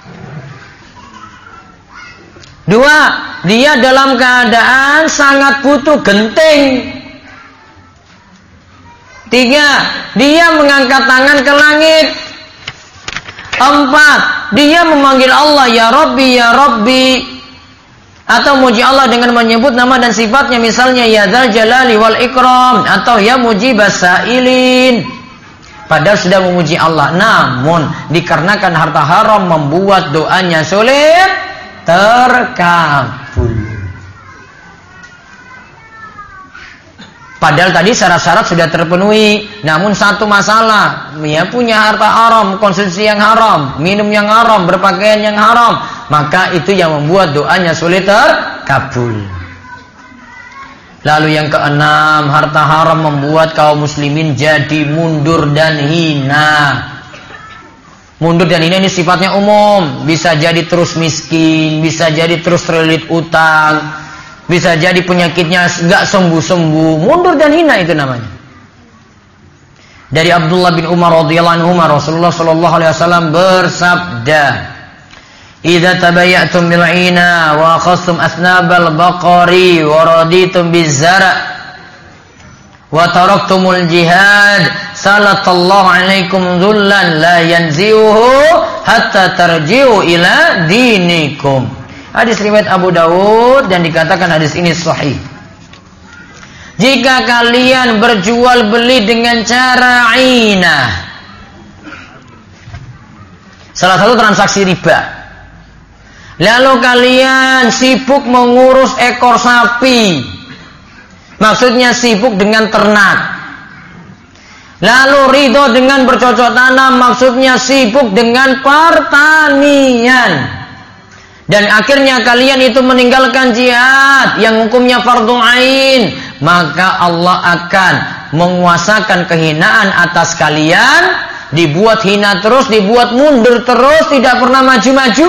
2. Dia dalam keadaan sangat butuh, genting. 3. Dia mengangkat tangan ke langit. 4. Dia memanggil Allah, Ya Rabbi, Ya Rabbi. Atau muji Allah dengan menyebut nama dan sifatnya, misalnya Ya Dzal Jalali wal Ikram, atau Ya Mujibas Sa'ilin. Padahal sudah memuji Allah, namun dikarenakan harta haram membuat doanya sulit terkabul. Padahal tadi syarat-syarat sudah terpenuhi, namun satu masalah, dia punya harta haram, konsumsi yang haram, minum yang haram, berpakaian yang haram, maka itu yang membuat doanya sulit terkabul. Lalu yang keenam, harta haram membuat kaum muslimin jadi mundur dan hina. Mundur dan hina ini sifatnya umum, bisa jadi terus miskin, bisa jadi terus terlilit utang, bisa jadi penyakitnya nggak sembuh-sembuh. Mundur dan hina itu namanya. Dari Abdullah bin Umar radhiyallahu anhu, Rasulullah sallallahu alaihi wasallam bersabda, "Idza tabayyatum bil 'ina wa akhadhtum asnabal baqari wa raditum biz-zara' wa taraktumul jihad, salatallahu 'alaikum dhullan la yanzi'uhu hatta tarji'u ila dinikum." Hadis riwayat Abu Dawud dan dikatakan hadis ini sahih. Jika kalian berjual beli dengan cara inah, salah satu transaksi riba, lalu kalian sibuk mengurus ekor sapi, maksudnya sibuk dengan ternak, lalu ridho dengan bercocok tanam, maksudnya sibuk dengan pertanian, dan akhirnya kalian itu meninggalkan jihad yang hukumnya fardhu ain, maka Allah akan menguasakan kehinaan atas kalian, dibuat hina terus, dibuat mundur terus, tidak pernah maju-maju.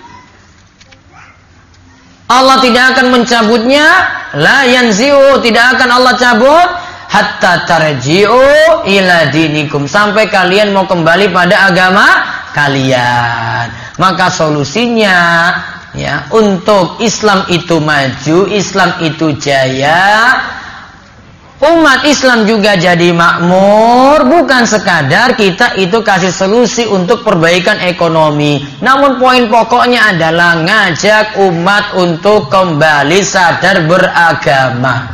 Allah tidak akan mencabutnya, la yanzi'u, tidak akan Allah cabut, hatta tarji'u ila dinikum, sampai kalian mau kembali pada agama kalian. Maka solusinya ya, untuk Islam itu maju, Islam itu jaya, umat Islam juga jadi makmur, bukan sekadar kita itu kasih solusi untuk perbaikan ekonomi, namun poin pokoknya adalah ngajak umat untuk kembali sadar beragama.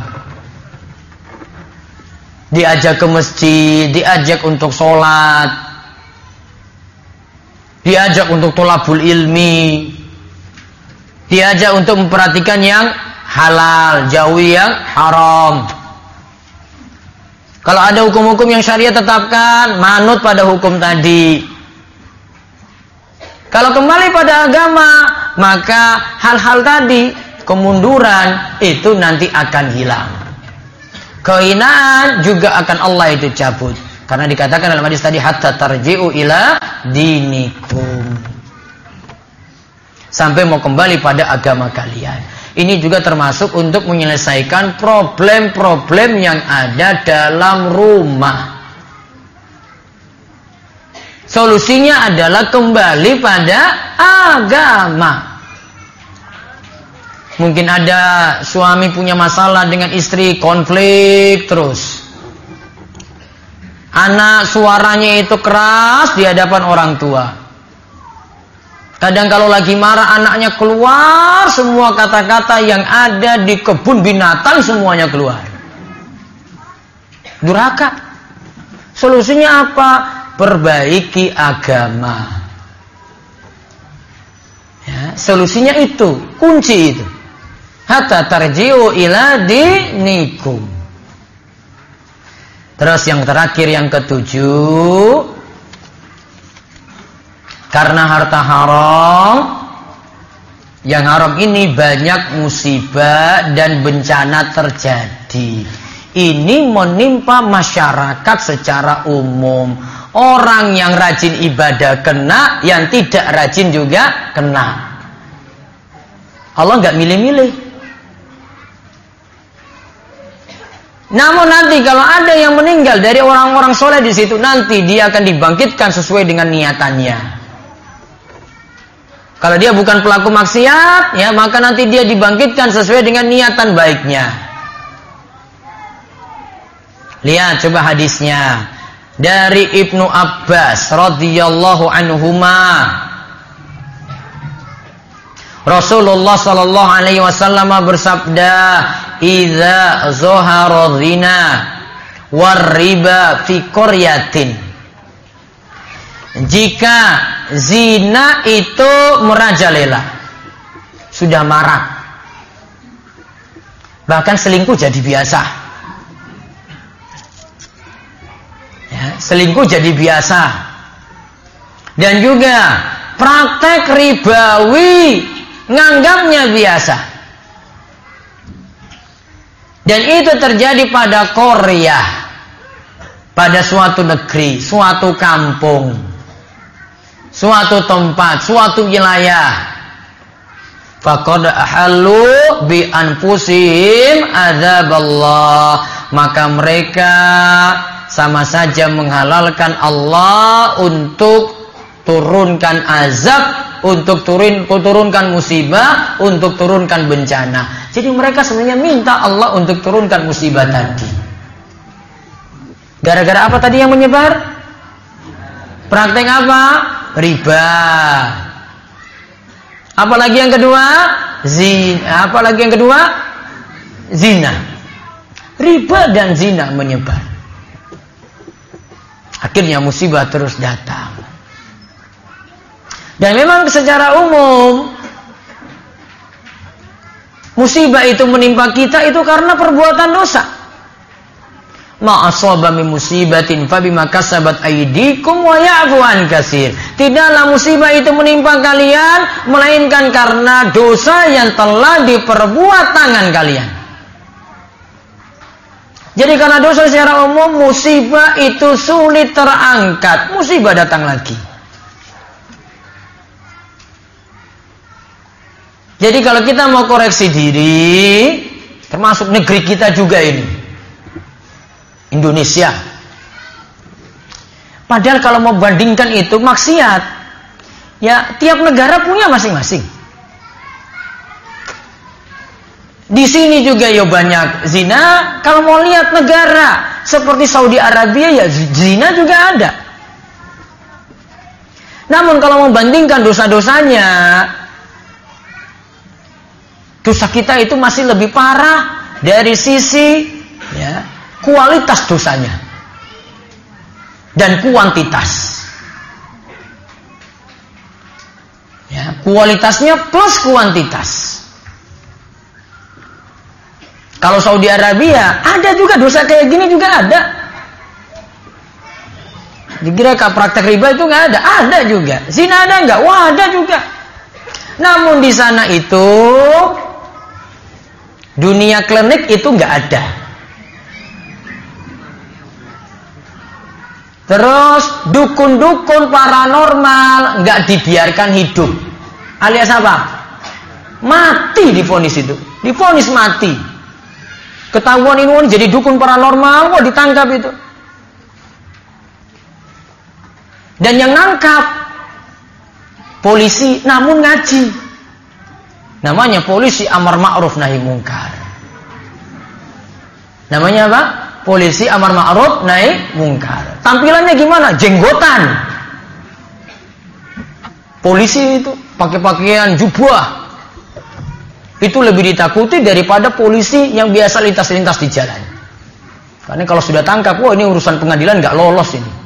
Diajak ke masjid, diajak untuk sholat, diajak untuk tholabul ilmi, diajak untuk memperhatikan yang halal, jauhi yang haram. Kalau ada hukum-hukum yang syariat tetapkan, manut pada hukum tadi. Kalau kembali pada agama, maka hal-hal tadi, kemunduran itu nanti akan hilang. Kehinaan juga akan Allah itu cabut. Karena dikatakan dalam hadis tadi, hatta tarji'u ila dinikum, sampai mau kembali pada agama kalian. Ini juga termasuk untuk menyelesaikan problem-problem yang ada dalam rumah. Solusinya adalah kembali pada agama. Mungkin ada suami punya masalah dengan istri, konflik terus. Anak suaranya itu keras di hadapan orang tua. Kadang kalau lagi marah anaknya keluar semua kata-kata yang ada di kebun binatang, semuanya keluar. Durhaka. Solusinya apa? Perbaiki agama. Ya, solusinya itu, kunci itu. Hatta tarji'u ila dinikum. Terus yang terakhir, yang ketujuh, karena harta haram, yang haram ini banyak musibah dan bencana terjadi. Ini menimpa masyarakat secara umum. Orang yang rajin ibadah kena, yang tidak rajin juga kena. Allah nggak milih-milih. Namun nanti kalau ada yang meninggal dari orang-orang soleh di situ, nanti dia akan dibangkitkan sesuai dengan niatannya. Kalau dia bukan pelaku maksiat, ya maka nanti dia dibangkitkan sesuai dengan niatan baiknya. Lihat coba hadisnya dari Ibnu Abbas radhiyallahu anhuma. Rasulullah sallallahu alaihi wasallam bersabda, "Idza zahara zina war riba fi qaryatin." Jika zina itu merajalela, sudah marak, bahkan selingkuh jadi biasa. Ya, selingkuh jadi biasa. Dan juga praktek ribawi nganggapnya biasa. Dan itu terjadi pada Korea, pada suatu negeri, suatu kampung, suatu tempat, suatu wilayah. Faqad ahallu bi anfusihim adzaballah, maka mereka sama saja menghalalkan Allah untuk turunkan azab, untuk turunkan musibah, untuk turunkan bencana. Jadi mereka sebenarnya minta Allah untuk turunkan musibah tadi. Gara-gara apa tadi yang menyebar? Praktek apa? Riba. Apalagi yang kedua? Zina. Apalagi yang kedua? Zina. Riba dan zina menyebar. Akhirnya musibah terus datang. Dan memang secara umum musibah itu menimpa kita itu karena perbuatan dosa. Ma asaba min musibatin fabima kasabat aydikum wa ya'fu an katsir. Tidaklah musibah itu menimpa kalian melainkan karena dosa yang telah diperbuat tangan kalian. Jadi karena dosa secara umum musibah itu sulit terangkat, musibah datang lagi. Jadi kalau kita mau koreksi diri, termasuk negeri kita juga ini, Indonesia. Padahal kalau mau bandingkan itu maksiat, ya tiap negara punya masing-masing. Di sini juga ya banyak zina. Kalau mau lihat negara seperti Saudi Arabia ya zina juga ada. Namun kalau membandingkan dosa-dosanya, dosa kita itu masih lebih parah dari sisi ya, kualitas dosanya dan kuantitas. Ya, kualitasnya plus kuantitas. Kalau Saudi Arabia ada juga dosa kayak gini juga ada. Dikira praktek riba itu nggak ada, ada juga. Zina ada nggak? Wah ada juga. Namun di sana itu dunia klinik itu nggak ada. Terus dukun-dukun paranormal nggak dibiarkan hidup. Alias apa? Mati divonis itu. Divonis mati. Ketahuan ini jadi dukun paranormal, wah ditangkap itu. Dan yang nangkap polisi namun ngaji. Namanya polisi amar ma'ruf nahi mungkar. Namanya apa? Polisi amar ma'ruf nahi mungkar. Tampilannya gimana? Jenggotan. Polisi itu pakai pakaian jubah. Itu lebih ditakuti daripada polisi yang biasa lintas-lintas di jalan. Karena kalau sudah tangkap, wah ini urusan pengadilan nggak lolos ini.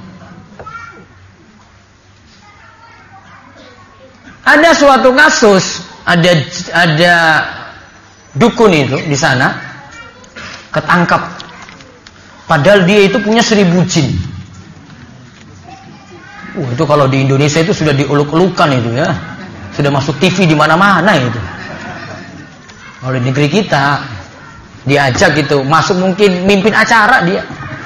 Ada suatu kasus, ada dukun itu di sana ketangkap. Padahal dia itu punya 1000 jin. Itu kalau di Indonesia itu sudah diuluk-ulukan itu ya, sudah masuk TV di mana-mana itu. Kalau di negeri kita diajak gitu, masuk mungkin mimpin acara dia.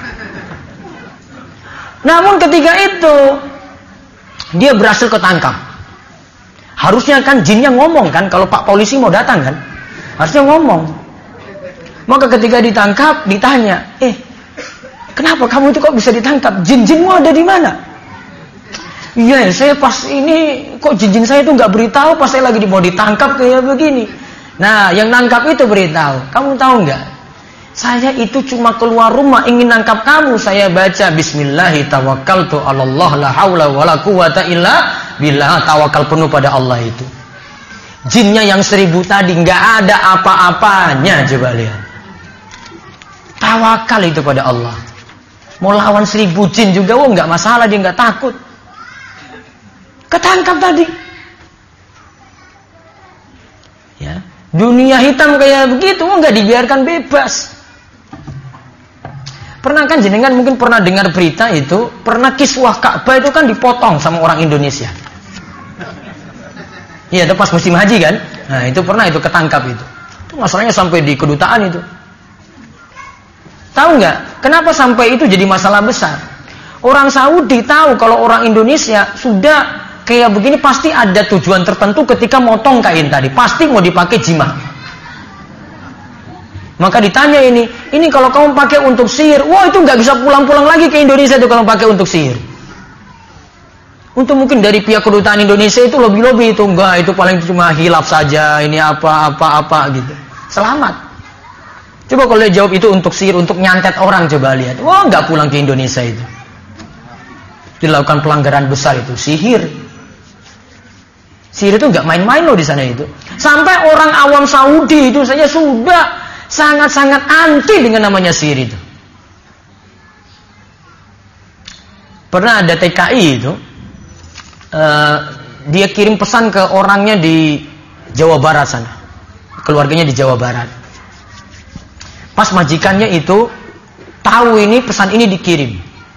Namun ketika itu dia berhasil ketangkap. Harusnya kan jinnya ngomong kan, kalau Pak Polisi mau datang kan, harusnya ngomong. Maka ketika ditangkap ditanya, kenapa kamu itu kok bisa ditangkap? Jin-jinmu ada di mana? Iya, saya pas ini kok jin-jin saya itu nggak beritahu pas saya lagi mau ditangkap kayak begini. Nah, yang nangkap itu beritahu. Kamu tahu nggak? Saya itu cuma keluar rumah ingin nangkap kamu. Saya baca Bismillahi tawakkaltu 'alallah la haula wala quwata illa billah. Tawakal penuh pada Allah itu. Jinnya yang 1000 tadi nggak ada apa-apanya, coba lihat. Tawakal itu pada Allah. Mau lawan 1000 jin juga, nggak masalah, dia nggak takut. Ketangkap tadi. Ya. Dunia hitam kayak begitu, nggak dibiarkan bebas. Pernah kan jenengan mungkin pernah dengar berita itu, pernah kiswah Ka'bah itu kan dipotong sama orang Indonesia. Iya, itu pas musim haji kan? Nah, itu pernah itu ketangkap itu. Itu masalahnya sampai di kedutaan itu. Tahu nggak? Kenapa sampai itu jadi masalah besar? Orang Saudi tahu kalau orang Indonesia sudah kayak begini pasti ada tujuan tertentu ketika motong kain tadi. Pasti mau dipakai jimat. Maka ditanya ini kalau kamu pakai untuk sihir, wah itu nggak bisa pulang-pulang lagi ke Indonesia itu kalau pakai untuk sihir. Untuk mungkin dari pihak kedutaan Indonesia itu lobby-lobby itu enggak, itu paling cuma hilaf saja, ini apa gitu. Selamat. Coba kalau dia jawab itu untuk sihir, untuk nyantet orang, coba lihat. Wah, enggak pulang ke Indonesia itu. Dilakukan pelanggaran besar itu, sihir. Sihir itu enggak main-main loh di sana itu. Sampai orang awam Saudi itu saja sudah sangat-sangat anti dengan namanya sihir itu. Pernah ada TKI itu, dia kirim pesan ke orangnya di Jawa Barat sana, keluarganya di Jawa Barat. Pas majikannya itu tahu ini pesan ini dikirim,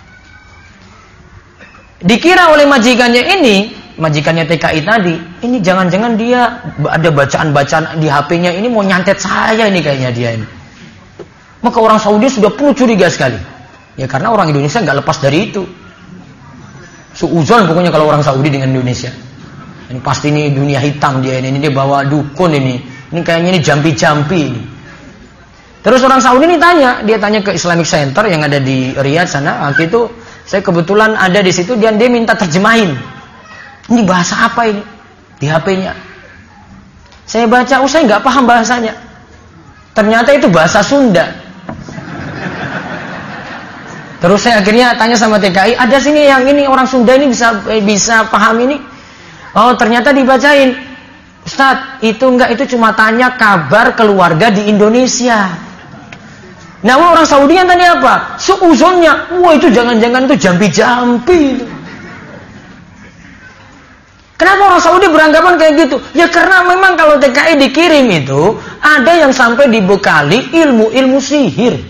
dikira oleh majikannya TKI tadi, ini jangan-jangan dia ada bacaan-bacaan di HP-nya ini mau nyantet saya ini kayaknya dia ini. Maka orang Saudi sudah penuh curiga sekali, ya karena orang Indonesia nggak lepas dari itu. Suuzon pokoknya kalau orang Saudi dengan Indonesia. Ini pasti ini dunia hitam dia ini dia bawa dukun ini kayaknya ini jampi-jampi ini. Terus orang Saudi ini dia tanya ke Islamic Center yang ada di Riyadh sana. Waktu itu saya kebetulan ada di situ dan dia minta terjemahin. Ini bahasa apa ini di HP-nya? Saya baca, saya nggak paham bahasanya. Ternyata itu bahasa Sunda. Terus saya akhirnya tanya sama TKI, ada sini yang ini orang Sunda ini bisa paham ini? Oh ternyata dibacain, Ustadz itu cuma tanya kabar keluarga di Indonesia. Nah orang Saudi yang tanya apa? Suuzonnya, wah itu jangan-jangan itu jampi-jampi itu. Kenapa orang Saudi beranggapan kayak gitu? Ya karena memang kalau TKI dikirim itu ada yang sampai dibekali ilmu sihir.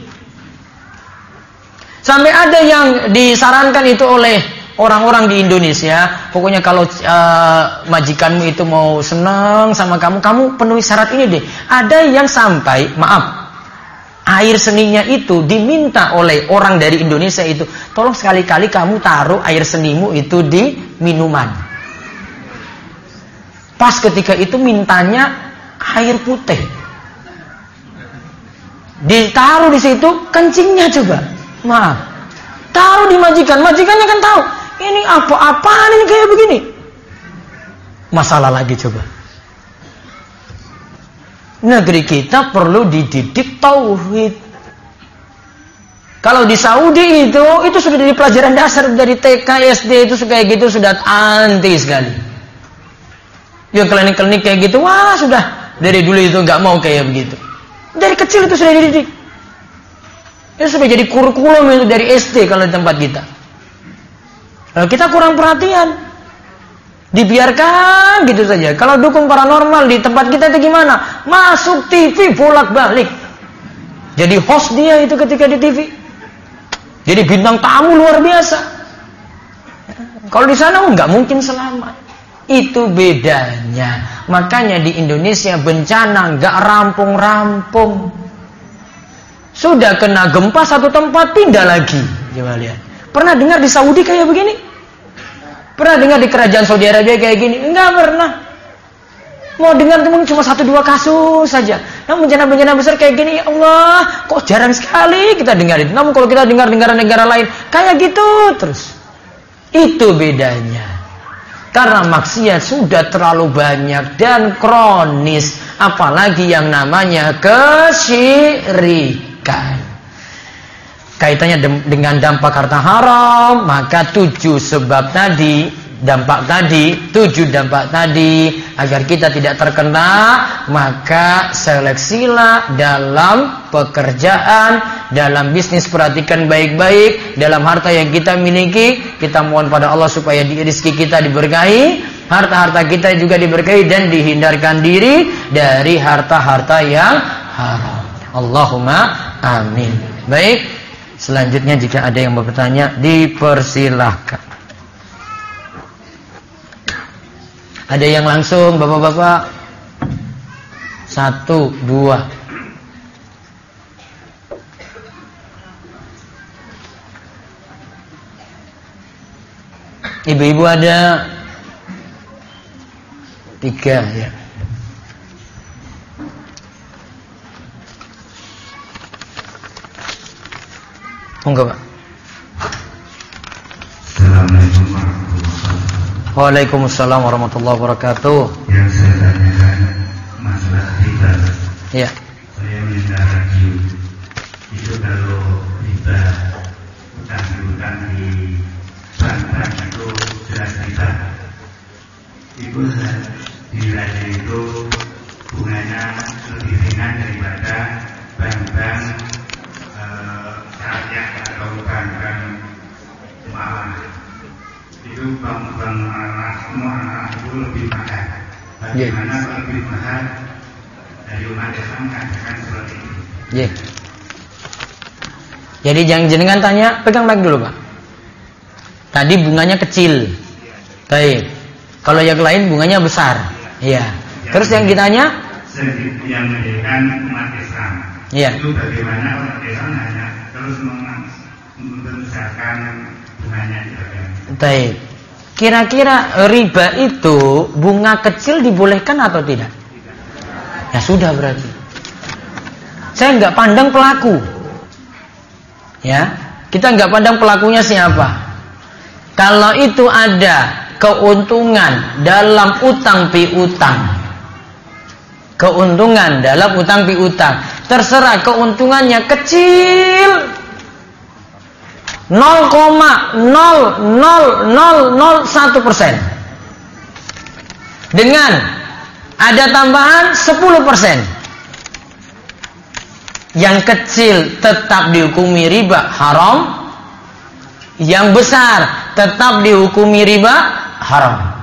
Sampai ada yang disarankan itu oleh orang-orang di Indonesia, pokoknya kalau majikanmu itu mau senang sama kamu penuhi syarat ini deh. Ada yang sampai, air seninya itu diminta oleh orang dari Indonesia itu, tolong sekali-kali kamu taruh air senimu itu di minuman. Pas ketika itu mintanya air putih. Ditaruh di situ, kencingnya coba. Taruh di majikannya kan tahu ini apa-apaan ini kayak begini, masalah lagi coba. Negeri kita perlu dididik tauhid. Kalau di Saudi itu sudah dari pelajaran dasar dari TK SD itu kayak gitu sudah anti sekali. Yang klinik-klinik kayak gitu, wah sudah dari dulu itu nggak mau kayak begitu. Dari kecil itu sudah dididik. Itu sudah jadi kurikulum itu dari SD kalau di tempat kita. Kalau kita kurang perhatian, dibiarkan gitu saja. Kalau dukun paranormal di tempat kita itu gimana? Masuk TV bolak-balik. Jadi host dia itu ketika di TV. Jadi bintang tamu luar biasa. Kalau di sana nggak mungkin selamat. Itu bedanya. Makanya di Indonesia bencana nggak rampung-rampung. Sudah kena gempa satu tempat pindah lagi. Coba lihat. Pernah dengar di Saudi kayak begini? Pernah dengar di kerajaan Saudi Arabia kayak gini? Enggak pernah. Mau dengar cuma 1-2 kasus saja. Namun bencana-bencana besar kayak gini, ya Allah, kok jarang sekali kita dengar itu. Namun kalau kita dengar negara-negara lain kayak gitu terus. Itu bedanya. Karena maksiat sudah terlalu banyak dan kronis, apalagi yang namanya kesyirikan. Kaitannya dengan dampak harta haram, maka 7 sebab tadi, 7 dampak tadi, agar kita tidak terkena, maka seleksilah dalam pekerjaan, dalam bisnis, perhatikan baik-baik, dalam harta yang kita miliki, kita mohon pada Allah supaya rezeki kita diberkahi, harta-harta kita juga diberkahi dan dihindarkan diri dari harta-harta yang haram. Allahumma amin. Baik, selanjutnya jika ada yang mau bertanya, dipersilahkan. Ada yang langsung, bapak-bapak? 1, 2. Ibu-ibu ada 3 ya. Monggo, Pak. Assalamualaikum warahmatullahi wabarakatuh. Waalaikumsalam warahmatullahi wabarakatuh. Yang saya tanyakan masalah riba. Iya. Saya minta radio. Itu kalau riba utang di bank itu jelas riba. Itu nilainya itu bunganya lebih ringan daripada bank-bank rakyat atau bank-bank malah. Itu bank-bank malah itu lebih mahal. Bagaimana kalau lebih mahal dari umat Islam mengatakan seperti itu? Iya. Jadi jangan jenengan tanya, pegang mic dulu, Pak. Tadi bunganya kecil. Baik. Kalau yang lain bunganya besar. Iya. Terus yang ditanya? Yang menjadikan umat Islam. Iya. Itu bagaimana umat Islam hanya terus membesarkan bunganya itu. Baik. Kira-kira riba itu bunga kecil dibolehkan atau tidak? Ya sudah berarti. Saya nggak pandang pelaku. Ya, kita nggak pandang pelakunya siapa. Kalau itu ada keuntungan dalam utang piutang, keuntungan dalam utang piutang, terserah keuntungannya kecil, 0,00001%, dengan ada tambahan 10%. Yang kecil tetap dihukumi riba haram, yang besar tetap dihukumi riba haram.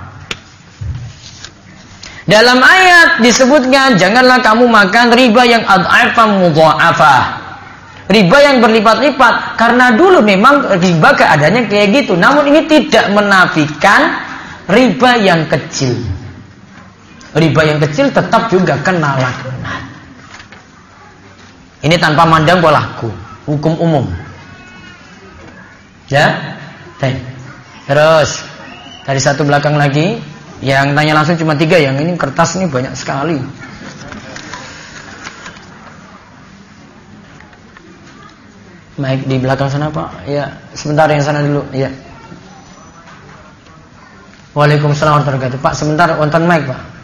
Dalam ayat disebutkan janganlah kamu makan riba yang ad'afa mudha'afah, riba yang berlipat-lipat, karena dulu memang riba keadaannya kayak gitu. Namun ini tidak menafikan riba yang kecil. Riba yang kecil tetap juga kena laknat. Ini tanpa mandang pelaku, hukum umum. Ya, terus dari satu belakang lagi, yang tanya langsung cuma 3, yang ini kertas ini banyak sekali. Baik, di belakang sana Pak. Ya, sebentar yang sana dulu. Ya. Waalaikumsalam warahmatullahi wabarakatuh. Pak, sebentar wonten mic Pak.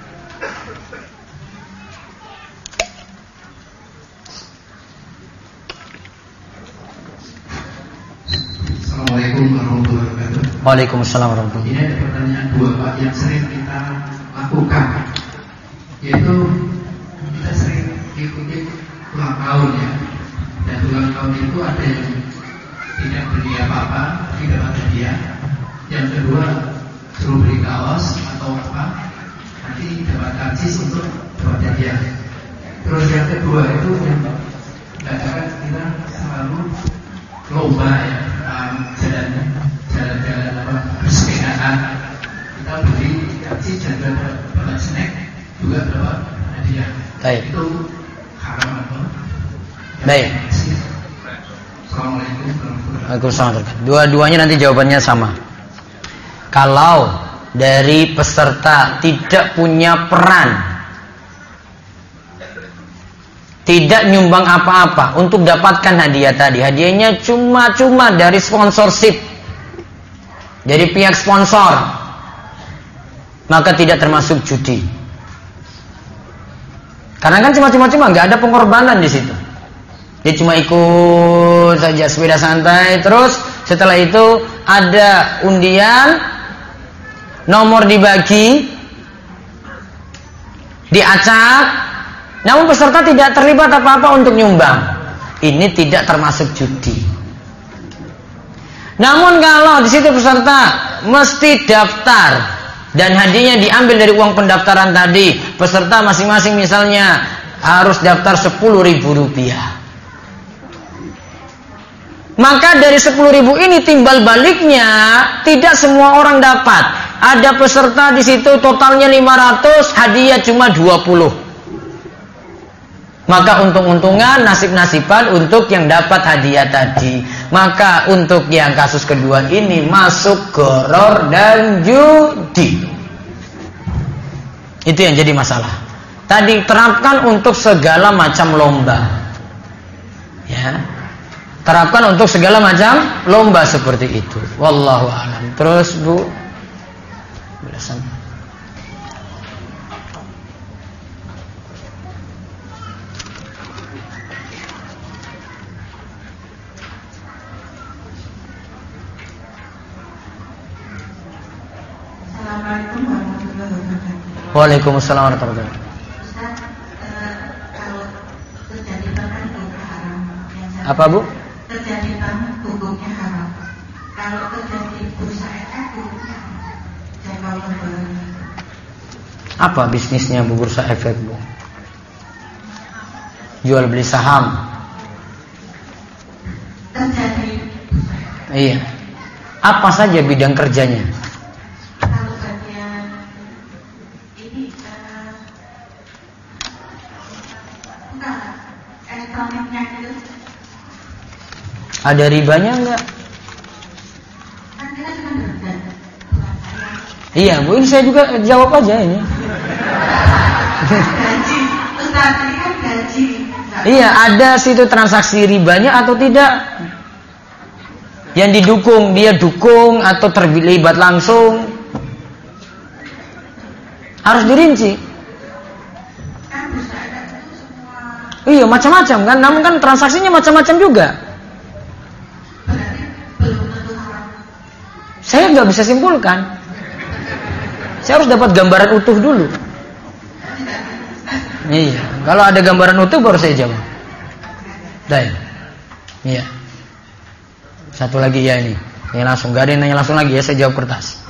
Assalamualaikum warahmatullahi wabarakatuh. Waalaikumsalam warahmatullahi wabarakatuh. Ini ada pertanyaan 2 Pak yang sering kita lakukan, yaitu kita sering ikuti ulang tahun ya. Dan ulang tahun itu ada yang tidak beli apa-apa, tidak ada hadiah. Yang kedua suruh beli kaos atau apa, nanti dapat karcis untuk dapat hadiah. Terus yang kedua itu yang katakan kita selalu lomba ya, jalan-jalan apa bersepedaan, kita beli karcis dan dapat snack juga dapat hadiah. Baik. Itu haram atau? Baik. Assalamualaikum warahmatullahi Waalaikumsalam. Dua-duanya nanti jawabannya sama. Kalau dari peserta tidak punya peran, tidak nyumbang apa-apa untuk dapatkan hadiah tadi, hadiahnya cuma-cuma dari sponsorship, dari pihak sponsor, maka tidak termasuk judi. Karena kan cuma-cuma, nggak ada pengorbanan di situ. Dia cuma ikut saja sepeda santai. Terus setelah itu ada undian, nomor dibagi, diacak, namun peserta tidak terlibat apa-apa untuk nyumbang. Ini tidak termasuk judi. Namun kalau di situ peserta mesti daftar dan hadiahnya diambil dari uang pendaftaran tadi, peserta masing-masing misalnya harus daftar Rp10.000. Maka dari 10.000 ini timbal baliknya tidak semua orang dapat. Ada peserta di situ totalnya 500, hadiah cuma 20. Maka untung-untungan, nasib-nasiban untuk yang dapat hadiah tadi. Maka untuk yang kasus kedua ini masuk gharar dan judi. Itu yang jadi masalah. Tadi terapkan untuk segala macam lomba. Ya. terapkan untuk segala macam lomba seperti itu. Wallahu a'lam. Terus Bu, belasan. Assalamualaikum warahmatullahi wabarakatuh. Waalaikumsalam warahmatullahi wabarakatuh. Ustaz, kalau terjadi bank hukumnya haram. Apa Bu? Terjadi bank hukumnya haram. Kalau terjadi bursa efek hukumnya haram. Saya kalau lebaran. Apa bisnisnya Bu bursa efek Bu? Jual beli saham. Terjadi bursa efek. Iya. Apa saja bidang kerjanya? Kalau bagian ini enggak elektroniknya itu. Ada ribanya enggak? Kan kita cuma berbeda. Iya Bu, ini saya juga jawab aja ini. Gaji, Ustaz ini kan gaji. Iya, ada situ transaksi ribanya atau tidak? Yang didukung, dia dukung atau terlibat langsung? Harus dirinci. Kan bursa efek itu semua. Iya, macam-macam kan, namun kan transaksinya macam-macam juga. Berarti belum tentu haram. Saya nggak bisa simpulkan. Saya harus dapat gambaran utuh dulu. Iya, kalau ada gambaran utuh baru saya jawab. Baik. Iya. Satu lagi ya ini. Ini langsung, gak ada yang nanya langsung lagi ya, saya jawab kertas.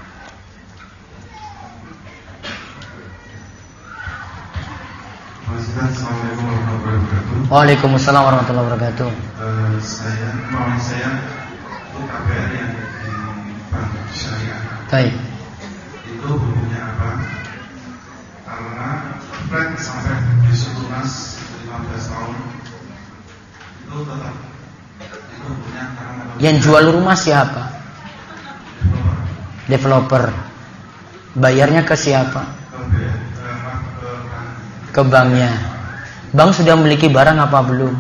Assalamualaikum warahmatullahi wabarakatuh. Waalaikumsalam warahmatullahi wabarakatuh. Saya itu KPR yang di Bank Syariah. Baik. Itu hukumnya apa? Karena flat sampai besok lunas 15 tahun itu tetap itu hukumnya karena Yang jual rumah siapa? Developer. Bayarnya ke siapa? Ke banknya. Bank sudah memiliki barang apa belum?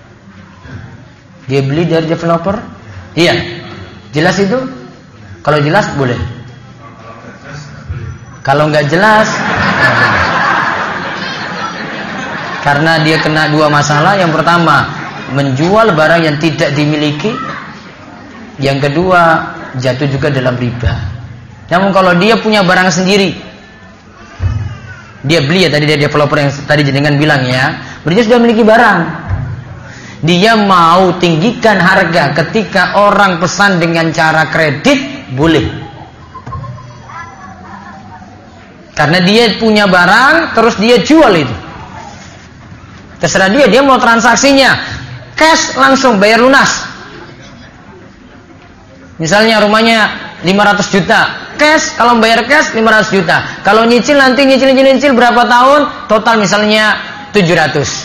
Dia beli dari developer? Iya. Jelas itu? Kalau jelas boleh. Kalau nggak jelas, karena dia kena dua masalah. Yang pertama, menjual barang yang tidak dimiliki. Yang kedua, jatuh juga dalam riba. Namun kalau dia punya barang sendiri, dia beli ya tadi dari developer yang tadi jenengan bilang ya, berarti sudah memiliki barang. Dia mau tinggikan harga ketika orang pesan dengan cara kredit, boleh. Karena dia punya barang, terus dia jual itu. Terserah dia mau transaksinya cash langsung bayar lunas. Misalnya rumahnya 500 juta, cash kalau bayar cash 500 juta. Kalau nyicil nanti nyicil berapa tahun, total misalnya 700.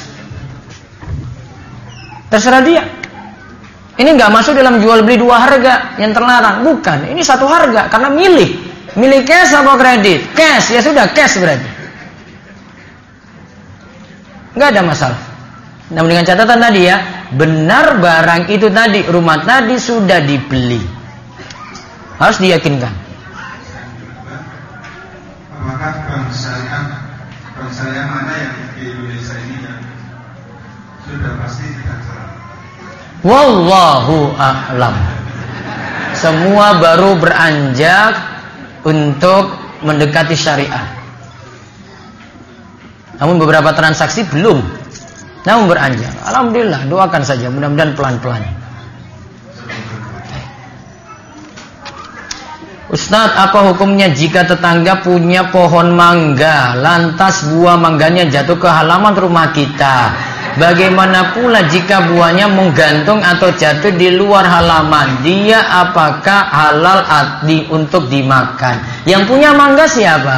Terserah dia. Ini nggak masuk dalam jual beli dua harga yang terlarang, bukan. Ini satu harga karena milih cash atau kredit. Cash, ya sudah cash berarti. Nggak ada masalah. Namun dengan catatan tadi ya, benar barang itu tadi, rumah tadi sudah dibeli. Harus diyakinkan. Apakah bank syariah mana yang di Indonesia ini yang sudah pasti tidak salah? Wallahu a'lam. Semua baru beranjak untuk mendekati syariah. Namun beberapa transaksi belum. Namun beranjak. Alhamdulillah, doakan saja, mudah-mudahan pelan-pelan. Ustadz, apa hukumnya jika tetangga punya pohon mangga, lantas buah mangganya jatuh ke halaman rumah kita? Bagaimana pula jika buahnya menggantung atau jatuh di luar halaman? Dia apakah halal untuk dimakan? Yang punya mangga siapa?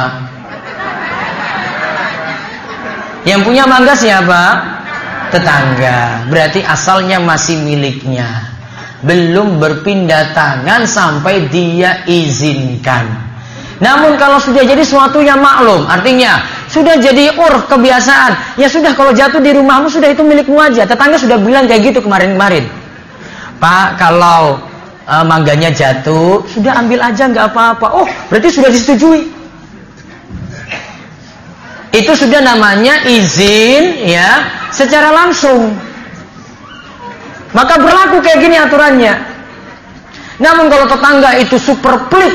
Yang punya mangga siapa? Tetangga. Berarti asalnya masih miliknya. Belum berpindah tangan sampai dia izinkan. Namun kalau sudah jadi sesuatu yang maklum, artinya sudah jadi urf, kebiasaan, ya sudah kalau jatuh di rumahmu sudah itu milikmu aja. Tetangga sudah bilang kayak gitu kemarin-kemarin. Pak, kalau mangganya jatuh, sudah ambil aja nggak apa-apa. Oh, berarti sudah disetujui. Itu sudah namanya izin ya secara langsung. Maka berlaku kayak gini aturannya. Namun kalau tetangga itu super pelit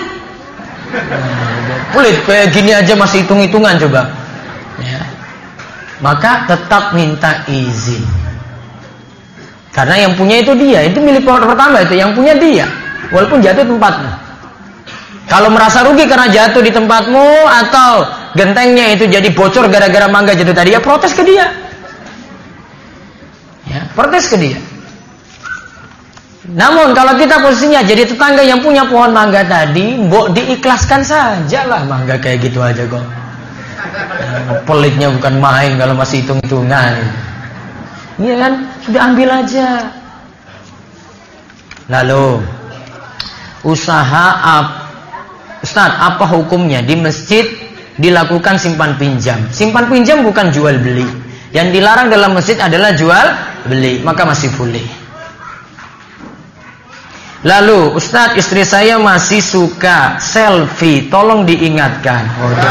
kayak gini aja masih hitung-hitungan coba ya, maka tetap minta izin. Karena yang punya itu dia, itu milik pertama, itu yang punya dia, walaupun jatuh tempatnya. Kalau merasa rugi karena jatuh di tempatmu atau gentengnya itu jadi bocor gara-gara mangga jatuh tadi, ya protes ke dia. Ya, protes ke dia. Namun kalau kita posisinya jadi tetangga yang punya pohon mangga tadi, mbok diikhlaskan saja lah, mangga kayak gitu aja kok. Pelitnya bukan main kalau masih hitung-hitungan. Iya kan, sudah ambil aja. Lalu usaha Ustaz, apa hukumnya di masjid dilakukan simpan pinjam? Simpan pinjam bukan jual beli. Yang dilarang dalam masjid adalah jual beli, maka masih boleh. Lalu, Ustaz, istri saya masih suka selfie, tolong diingatkan.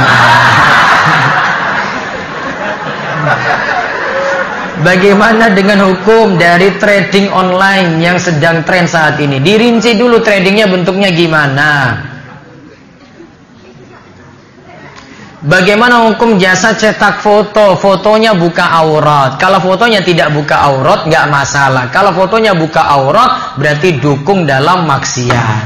Bagaimana dengan hukum dari trading online yang sedang tren saat ini? Dirinci dulu tradingnya bentuknya gimana. Bagaimana hukum jasa cetak foto? Fotonya buka aurat. Kalau fotonya tidak buka aurat, nggak masalah. Kalau fotonya buka aurat, berarti dukung dalam maksiat.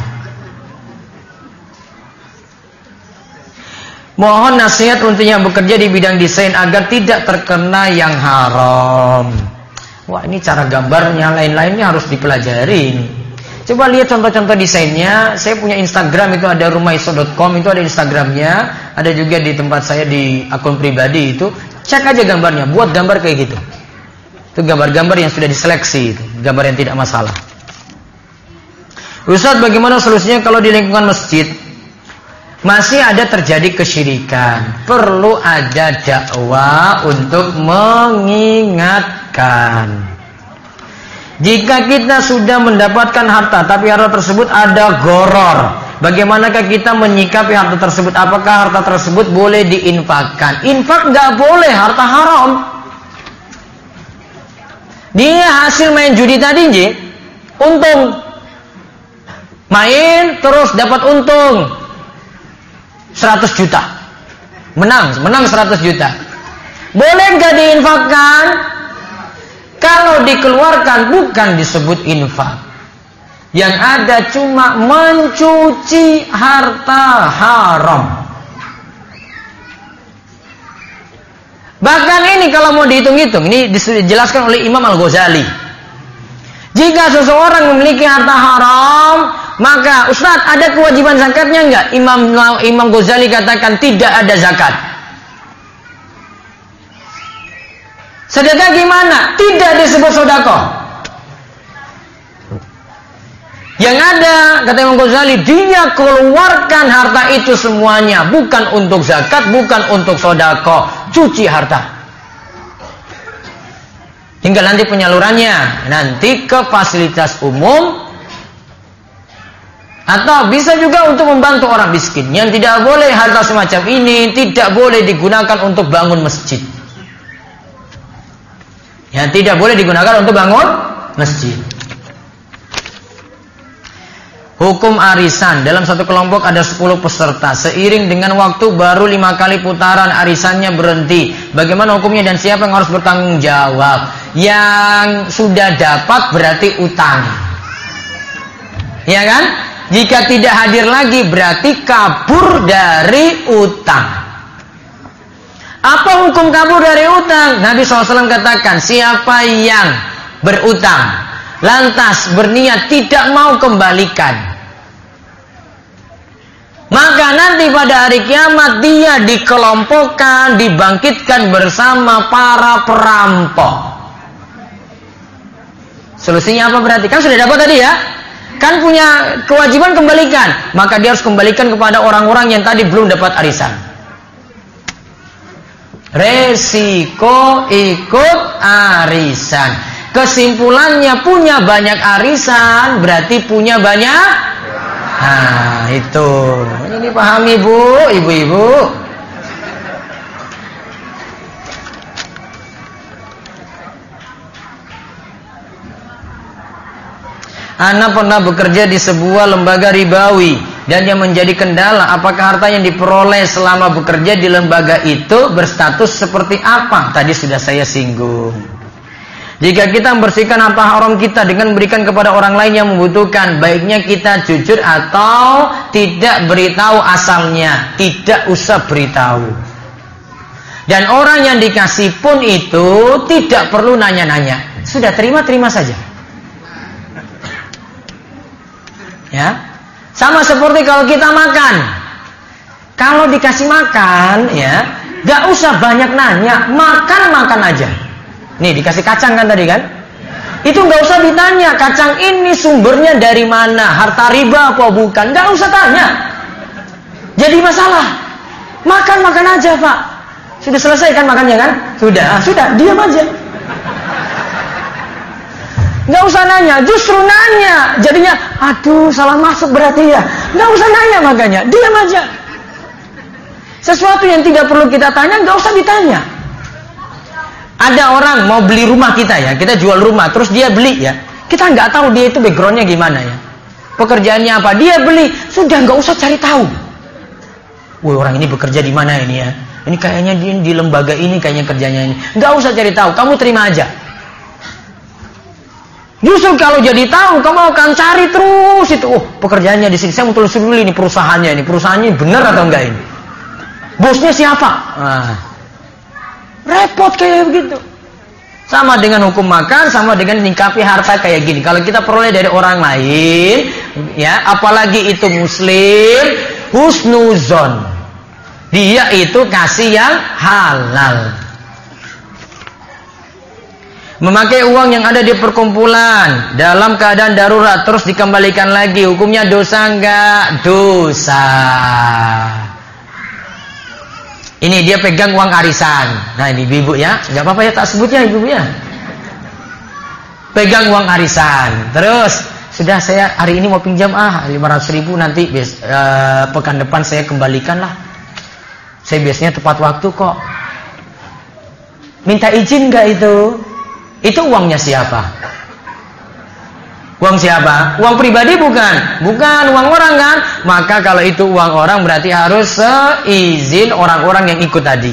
Mohon nasihat untuk yang bekerja di bidang desain agar tidak terkena yang haram. Wah, ini cara gambarnya, lain-lainnya harus dipelajari ini. Coba lihat contoh-contoh desainnya. Saya punya Instagram, itu ada rumaiso.com, itu ada Instagramnya. Ada juga di tempat saya di akun pribadi itu. Cek aja gambarnya, buat gambar kayak gitu. Itu gambar-gambar yang sudah diseleksi, itu gambar yang tidak masalah. Ustaz, bagaimana solusinya kalau di lingkungan masjid masih ada terjadi kesyirikan? Perlu ada dakwah untuk mengingatkan. Jika kita sudah mendapatkan harta, tapi harta tersebut ada gharar, bagaimanakah kita menyikapi harta tersebut? Apakah harta tersebut boleh diinfakkan? Infak nggak boleh, harta haram. Dia hasil main judi tadi, untung. Main terus dapat untung 100 juta. Menang 100 juta. Boleh nggak diinfakkan? Kalau dikeluarkan bukan disebut infak. Yang ada cuma mencuci harta haram. Bahkan ini kalau mau dihitung-hitung, ini dijelaskan oleh Imam Al-Ghazali. Jika seseorang memiliki harta haram, maka Ustaz, ada kewajiban zakatnya enggak? Imam Ghazali katakan tidak ada zakat. Sedekah gimana? Tidak disebut sedekah. Yang ada, kata Imam Ghazali, dia keluarkan harta itu semuanya, bukan untuk zakat, bukan untuk sedekah, cuci harta. Tinggal nanti penyalurannya, nanti ke fasilitas umum, atau bisa juga untuk membantu orang miskin. Yang tidak boleh harta semacam ini tidak boleh digunakan untuk bangun masjid. Yang tidak boleh digunakan untuk bangun masjid. Hukum arisan. Dalam satu kelompok ada 10 peserta. Seiring dengan waktu baru 5 kali putaran arisannya berhenti. Bagaimana hukumnya dan siapa yang harus bertanggung jawab? Yang sudah dapat berarti utang. Ya kan? Jika tidak hadir lagi berarti kabur dari utang. Apa hukum kabur dari utang? Nabi SAW katakan, siapa yang berutang lantas berniat tidak mau kembalikan, maka nanti pada hari kiamat dia dikelompokkan, dibangkitkan bersama para perampok. Solusinya apa berarti? Kan sudah dapat tadi ya? Kan punya kewajiban kembalikan, maka dia harus kembalikan kepada orang-orang yang tadi belum dapat arisan. Resiko ikut arisan. Kesimpulannya punya banyak arisan berarti punya banyak. Nah, itu. Ini pahami Bu, ibu-ibu. Ana pernah bekerja di sebuah lembaga ribawi dan yang menjadi kendala apakah harta yang diperoleh selama bekerja di lembaga itu berstatus seperti apa? Tadi sudah saya singgung. Jika kita membersihkan harta haram kita dengan memberikan kepada orang lain yang membutuhkan, baiknya kita jujur atau tidak beritahu asalnya, tidak usah beritahu. Dan orang yang dikasih pun itu tidak perlu nanya-nanya, sudah terima-terima saja. Ya, sama seperti kalau kita makan. Kalau dikasih makan, ya, gak usah banyak nanya, makan aja. Nih dikasih kacang kan tadi kan? Itu gak usah ditanya, kacang ini sumbernya dari mana, harta riba apa bukan, gak usah tanya. Jadi masalah, makan aja Pak. Sudah selesai kan makannya kan? Sudah, diam aja. Nggak usah nanya, justru nanya. Jadinya, aduh salah masuk berarti ya. Nggak usah nanya makanya, diam aja. Sesuatu yang tidak perlu kita tanya, nggak usah ditanya. Ada orang mau beli rumah kita ya, kita jual rumah, terus dia beli ya. Kita nggak tahu dia itu backgroundnya gimana ya. Pekerjaannya apa? Dia beli, sudah nggak usah cari tahu. Woi orang ini bekerja di mana ini ya? Ini kayaknya di lembaga ini kayaknya kerjanya ini. Nggak usah cari tahu, kamu terima aja. Justru kalau jadi tahu, kamu akan cari terus itu. Oh, pekerjaannya di sini. Saya mau telusuri dulu ini perusahaannya benar atau enggak ini? Bosnya siapa? Nah, repot kayak begitu. Sama dengan hukum makan, sama dengan nikapi harta kayak gini. Kalau kita peroleh dari orang lain, ya, apalagi itu muslim, husnuzon. Dia itu kasih yang halal. Memakai uang yang ada di perkumpulan dalam keadaan darurat terus dikembalikan lagi, hukumnya dosa enggak? Dosa. Ini dia pegang uang arisan. Nah ini ibu ya, enggak apa-apa ya tak sebutnya ibu ya. Pegang uang arisan. Terus sudah saya hari ini mau pinjam 500.000 nanti pekan depan saya kembalikan lah. Saya biasanya tepat waktu kok. Minta izin enggak itu? Itu uangnya siapa? Uang siapa? Uang pribadi bukan? Bukan uang orang kan? Maka kalau itu uang orang berarti harus seizin orang-orang yang ikut tadi.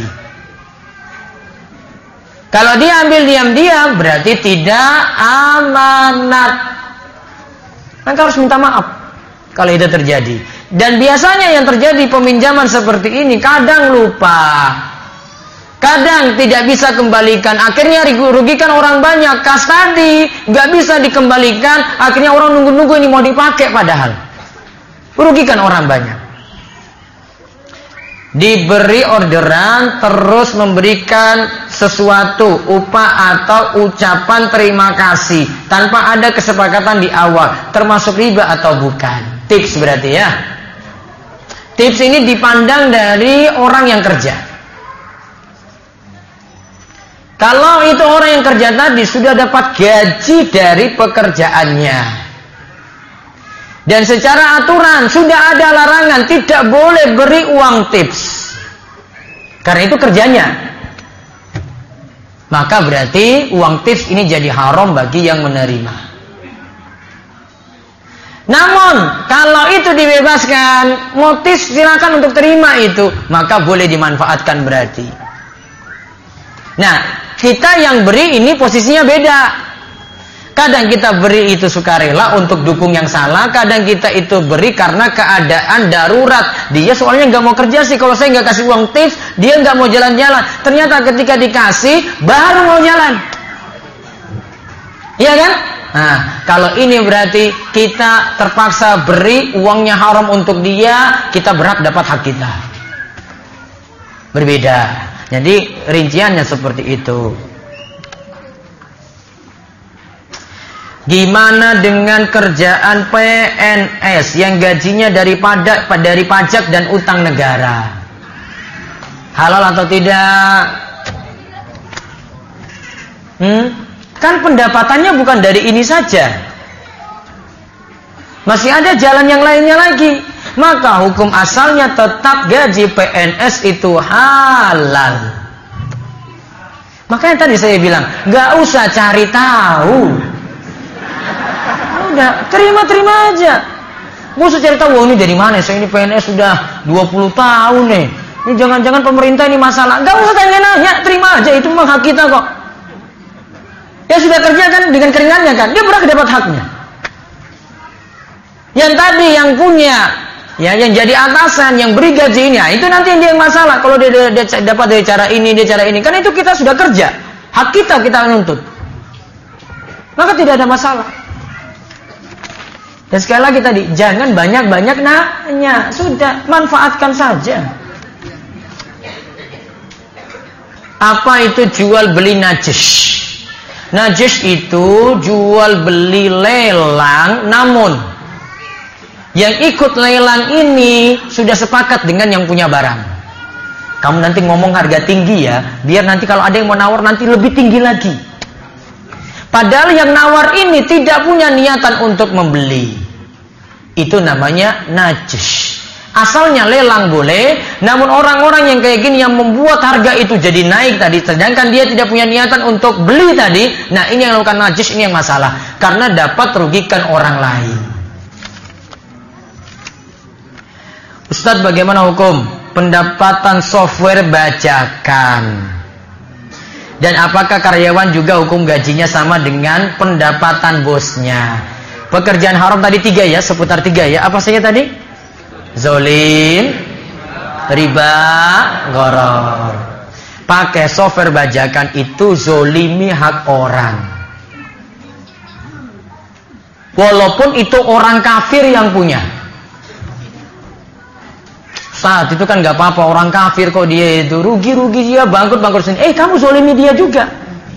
Kalau dia ambil diam-diam berarti tidak amanat. Maka harus minta maaf kalau itu terjadi. Dan biasanya yang terjadi peminjaman seperti ini kadang lupa. Kadang tidak bisa kembalikan, akhirnya rugikan orang banyak. Kas tadi nggak bisa dikembalikan, akhirnya orang nunggu-nunggu ini mau dipakai padahal merugikan orang banyak. Diberi orderan terus memberikan sesuatu upah atau ucapan terima kasih tanpa ada kesepakatan di awal, termasuk riba atau bukan? Tips berarti ya. Tips ini dipandang dari orang yang kerja. Kalau itu orang yang kerja tadi sudah dapat gaji dari pekerjaannya. Dan secara aturan sudah ada larangan tidak boleh beri uang tips. Karena itu kerjanya. Maka berarti uang tips ini jadi haram bagi yang menerima. Namun kalau itu dibebaskan, motif silakan untuk terima itu, maka boleh dimanfaatkan berarti. Nah, kita yang beri ini posisinya beda. Kadang kita beri itu sukarela untuk dukung yang salah, kadang kita itu beri karena keadaan darurat. Dia soalnya nggak mau kerja sih, kalau saya nggak kasih uang tips, dia nggak mau jalan-jalan. Ternyata ketika dikasih, baru mau jalan. Iya kan? Nah, kalau ini berarti kita terpaksa beri uangnya haram untuk dia, kita berhak dapat hak kita. Berbeda. Jadi rinciannya seperti itu. Gimana dengan kerjaan PNS yang gajinya dari pajak dan utang negara? Halal atau tidak? Kan pendapatannya bukan dari ini saja. Masih ada jalan yang lainnya lagi. Maka hukum asalnya tetap gaji PNS itu halal. Makanya tadi saya bilang, gak usah cari tahu. Udah, terima aja. Gak usah cari tahu, ini dari mana? Saya ini PNS sudah 20 tahun nih. Ini jangan-jangan pemerintah ini masalah. Gak usah tanya-nanya, terima aja. Itu memang hak kita kok. Ya sudah kerja kan dengan keringannya kan, dia berhak dapat haknya. Yang tadi yang punya, ya yang jadi atasan, yang beri gaji ini, ya, itu nanti dia yang masalah. Kalau dia dapat dari cara ini, dia cara ini, kan itu kita sudah kerja, hak kita nuntut. Maka tidak ada masalah. Dan sekali lagi tadi, jangan banyak-banyak nanya, sudah manfaatkan saja. Apa itu jual beli najis? Najis itu jual beli lelang, namun yang ikut lelang ini sudah sepakat dengan yang punya barang. Kamu nanti ngomong harga tinggi ya, biar nanti kalau ada yang mau nawar nanti lebih tinggi lagi. Padahal yang nawar ini tidak punya niatan untuk membeli. Itu namanya najis. Asalnya lelang boleh, namun orang-orang yang kayak gini yang membuat harga itu jadi naik tadi, sedangkan dia tidak punya niatan untuk beli tadi, nah ini yang melakukan najis, ini yang masalah, karena dapat merugikan orang lain. Ustadz, bagaimana hukum pendapatan software bajakan? Dan apakah karyawan juga hukum gajinya sama dengan pendapatan bosnya? Pekerjaan haram tadi 3 ya, seputar 3 ya. Apa saja tadi? Zolim, riba, gharar. Pakai software bajakan itu zolimi hak orang. Walaupun itu orang kafir yang punya. Saat itu kan nggak apa-apa, orang kafir kok dia itu rugi dia bangkrut sendiri. Kamu zolimi dia juga.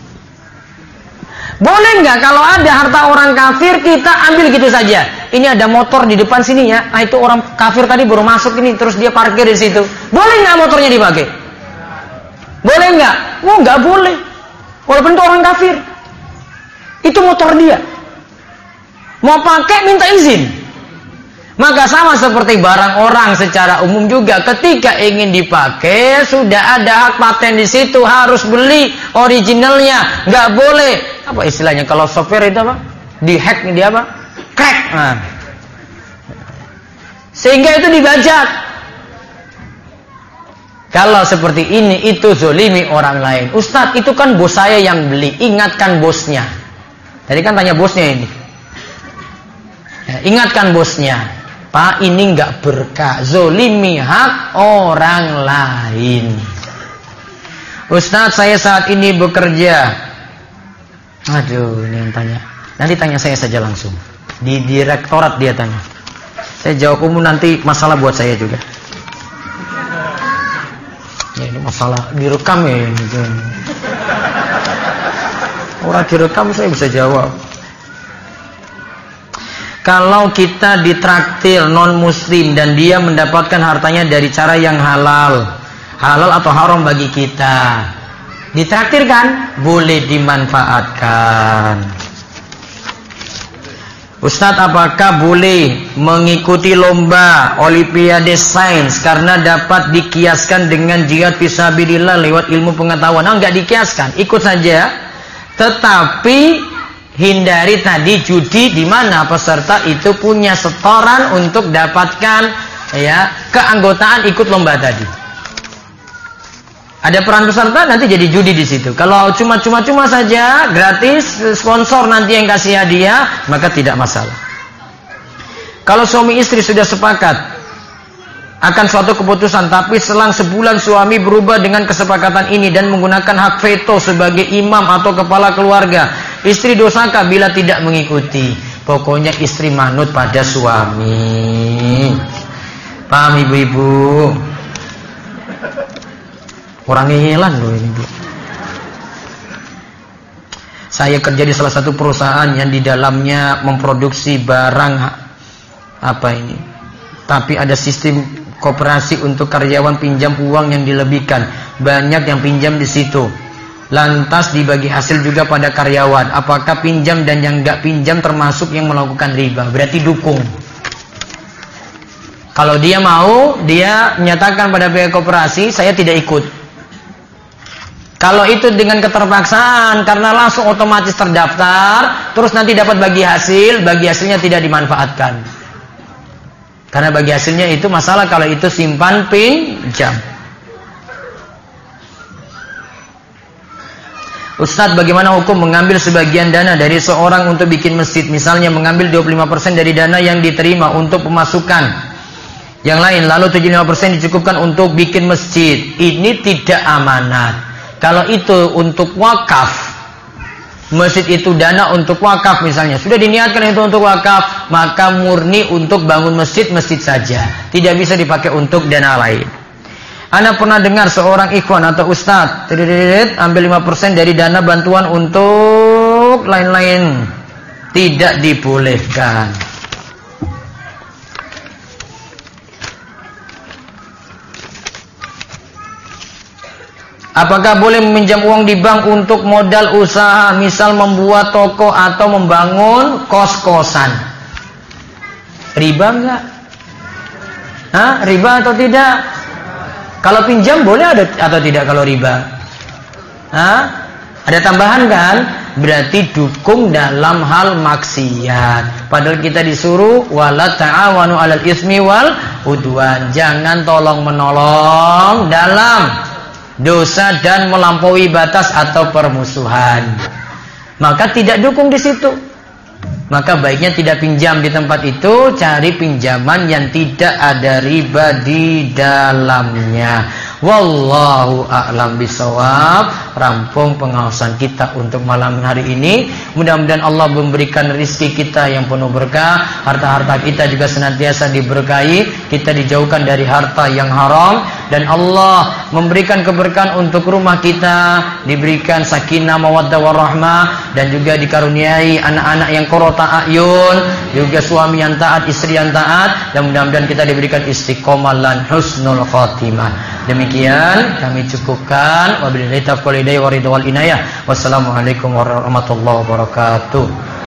Boleh nggak kalau ada harta orang kafir kita ambil gitu saja? Ini ada motor di depan sini ya. Nah itu orang kafir tadi baru masuk ini, terus dia parkir di situ. Boleh nggak motornya dipakai? Boleh nggak? Oh nggak boleh. Walaupun itu orang kafir. Itu motor dia. Mau pakai minta izin. Maka sama seperti barang orang secara umum juga, ketika ingin dipakai sudah ada hak paten di situ, harus beli originalnya, nggak boleh. Apa istilahnya kalau software itu apa? Dihack, dia apa? Crack. Nah. Sehingga itu dibajak. Kalau seperti ini itu zolimi orang lain. Ustadz, itu kan bos saya yang beli, ingatkan bosnya. Tadi kan tanya bosnya ini. Ya, ingatkan bosnya. Pak, ini nggak berkah, zolimi hak orang lain. Ustadz, saya saat ini bekerja. Aduh, ini yang tanya. Nanti tanya saya saja langsung. Di direktorat dia tanya. Saya jawab umum, nanti masalah buat saya juga. Ya, ini masalah direkam ya. Orang direkam saya bisa jawab. Kalau kita ditraktir non muslim dan dia mendapatkan hartanya dari cara yang halal atau haram bagi kita, ditraktir kan? Boleh dimanfaatkan. Ustadz, apakah boleh mengikuti lomba Olimpiade Sains karena dapat dikiaskan dengan jihad fisabilillah lewat ilmu pengetahuan? Enggak dikiaskan, ikut saja. Tetapi hindari tadi judi di mana peserta itu punya setoran untuk dapatkan ya keanggotaan ikut lomba tadi. Ada peran peserta nanti jadi judi di situ. Kalau cuma saja gratis, sponsor nanti yang kasih hadiah, maka tidak masalah. Kalau suami istri sudah sepakat akan suatu keputusan, tapi selang sebulan suami berubah dengan kesepakatan ini dan menggunakan hak veto sebagai imam atau kepala keluarga, istri dosakah bila tidak mengikuti? Pokoknya istri manut pada suami. Paham ibu-ibu? Orang ngeyelan loh ini, Bu. Saya kerja di salah satu perusahaan yang di dalamnya memproduksi barang apa ini, tapi ada sistem koperasi untuk karyawan pinjam uang yang dilebihkan. Banyak yang pinjam di situ. lantas dibagi hasil juga pada karyawan. Apakah pinjam dan yang enggak pinjam termasuk yang melakukan riba? Berarti dukung. Kalau dia mau, dia menyatakan pada pihak koperasi, saya tidak ikut. Kalau itu dengan keterpaksaan, karena langsung otomatis terdaftar, terus nanti dapat bagi hasilnya tidak dimanfaatkan. Karena bagi hasilnya itu masalah kalau itu simpan pinjam. Ustadz, bagaimana hukum mengambil sebagian dana dari seorang untuk bikin masjid? Misalnya mengambil 25% dari dana yang diterima untuk pemasukan yang lain, lalu 75% dicukupkan untuk bikin masjid. Ini tidak amanat. Kalau itu untuk wakaf, masjid itu dana untuk wakaf misalnya, sudah diniatkan itu untuk wakaf, maka murni untuk bangun masjid saja, tidak bisa dipakai untuk dana lain. Ana pernah dengar seorang ikhwan atau ustadz ambil 5% dari dana bantuan untuk lain-lain. Tidak dibolehkan. Apakah boleh meminjam uang di bank untuk modal usaha, misal membuat toko atau membangun kos-kosan? Riba enggak? Riba atau tidak? Kalau pinjam boleh atau tidak kalau riba? Ada tambahan kan? Berarti dukung dalam hal maksiat. Padahal kita disuruh wala ta'awanu 'alal itsmi wal udwan. Jangan tolong menolong dalam dosa dan melampaui batas atau permusuhan. Maka tidak dukung di situ. Maka baiknya tidak pinjam di tempat itu, cari pinjaman yang tidak ada riba di dalamnya. Wallahu a'lam bishawab. Rampung pengawasan kita untuk malam hari ini. Mudah-mudahan Allah memberikan rezeki kita yang penuh berkah, harta-harta kita juga senantiasa diberkahi, kita dijauhkan dari harta yang haram, dan Allah memberikan keberkahan untuk rumah kita, diberikan sakinah mawaddah warahmah, dan juga dikaruniai anak-anak yang qurrata a'yun, juga suami yang taat, istri yang taat, dan mudah-mudahan kita diberikan istiqomah dan husnul khatimah. Demikian kami cukupkan. Wabillahi taufiq wal hidayah wa ridwal inayah. Wassalamualaikum warahmatullahi wabarakatuh.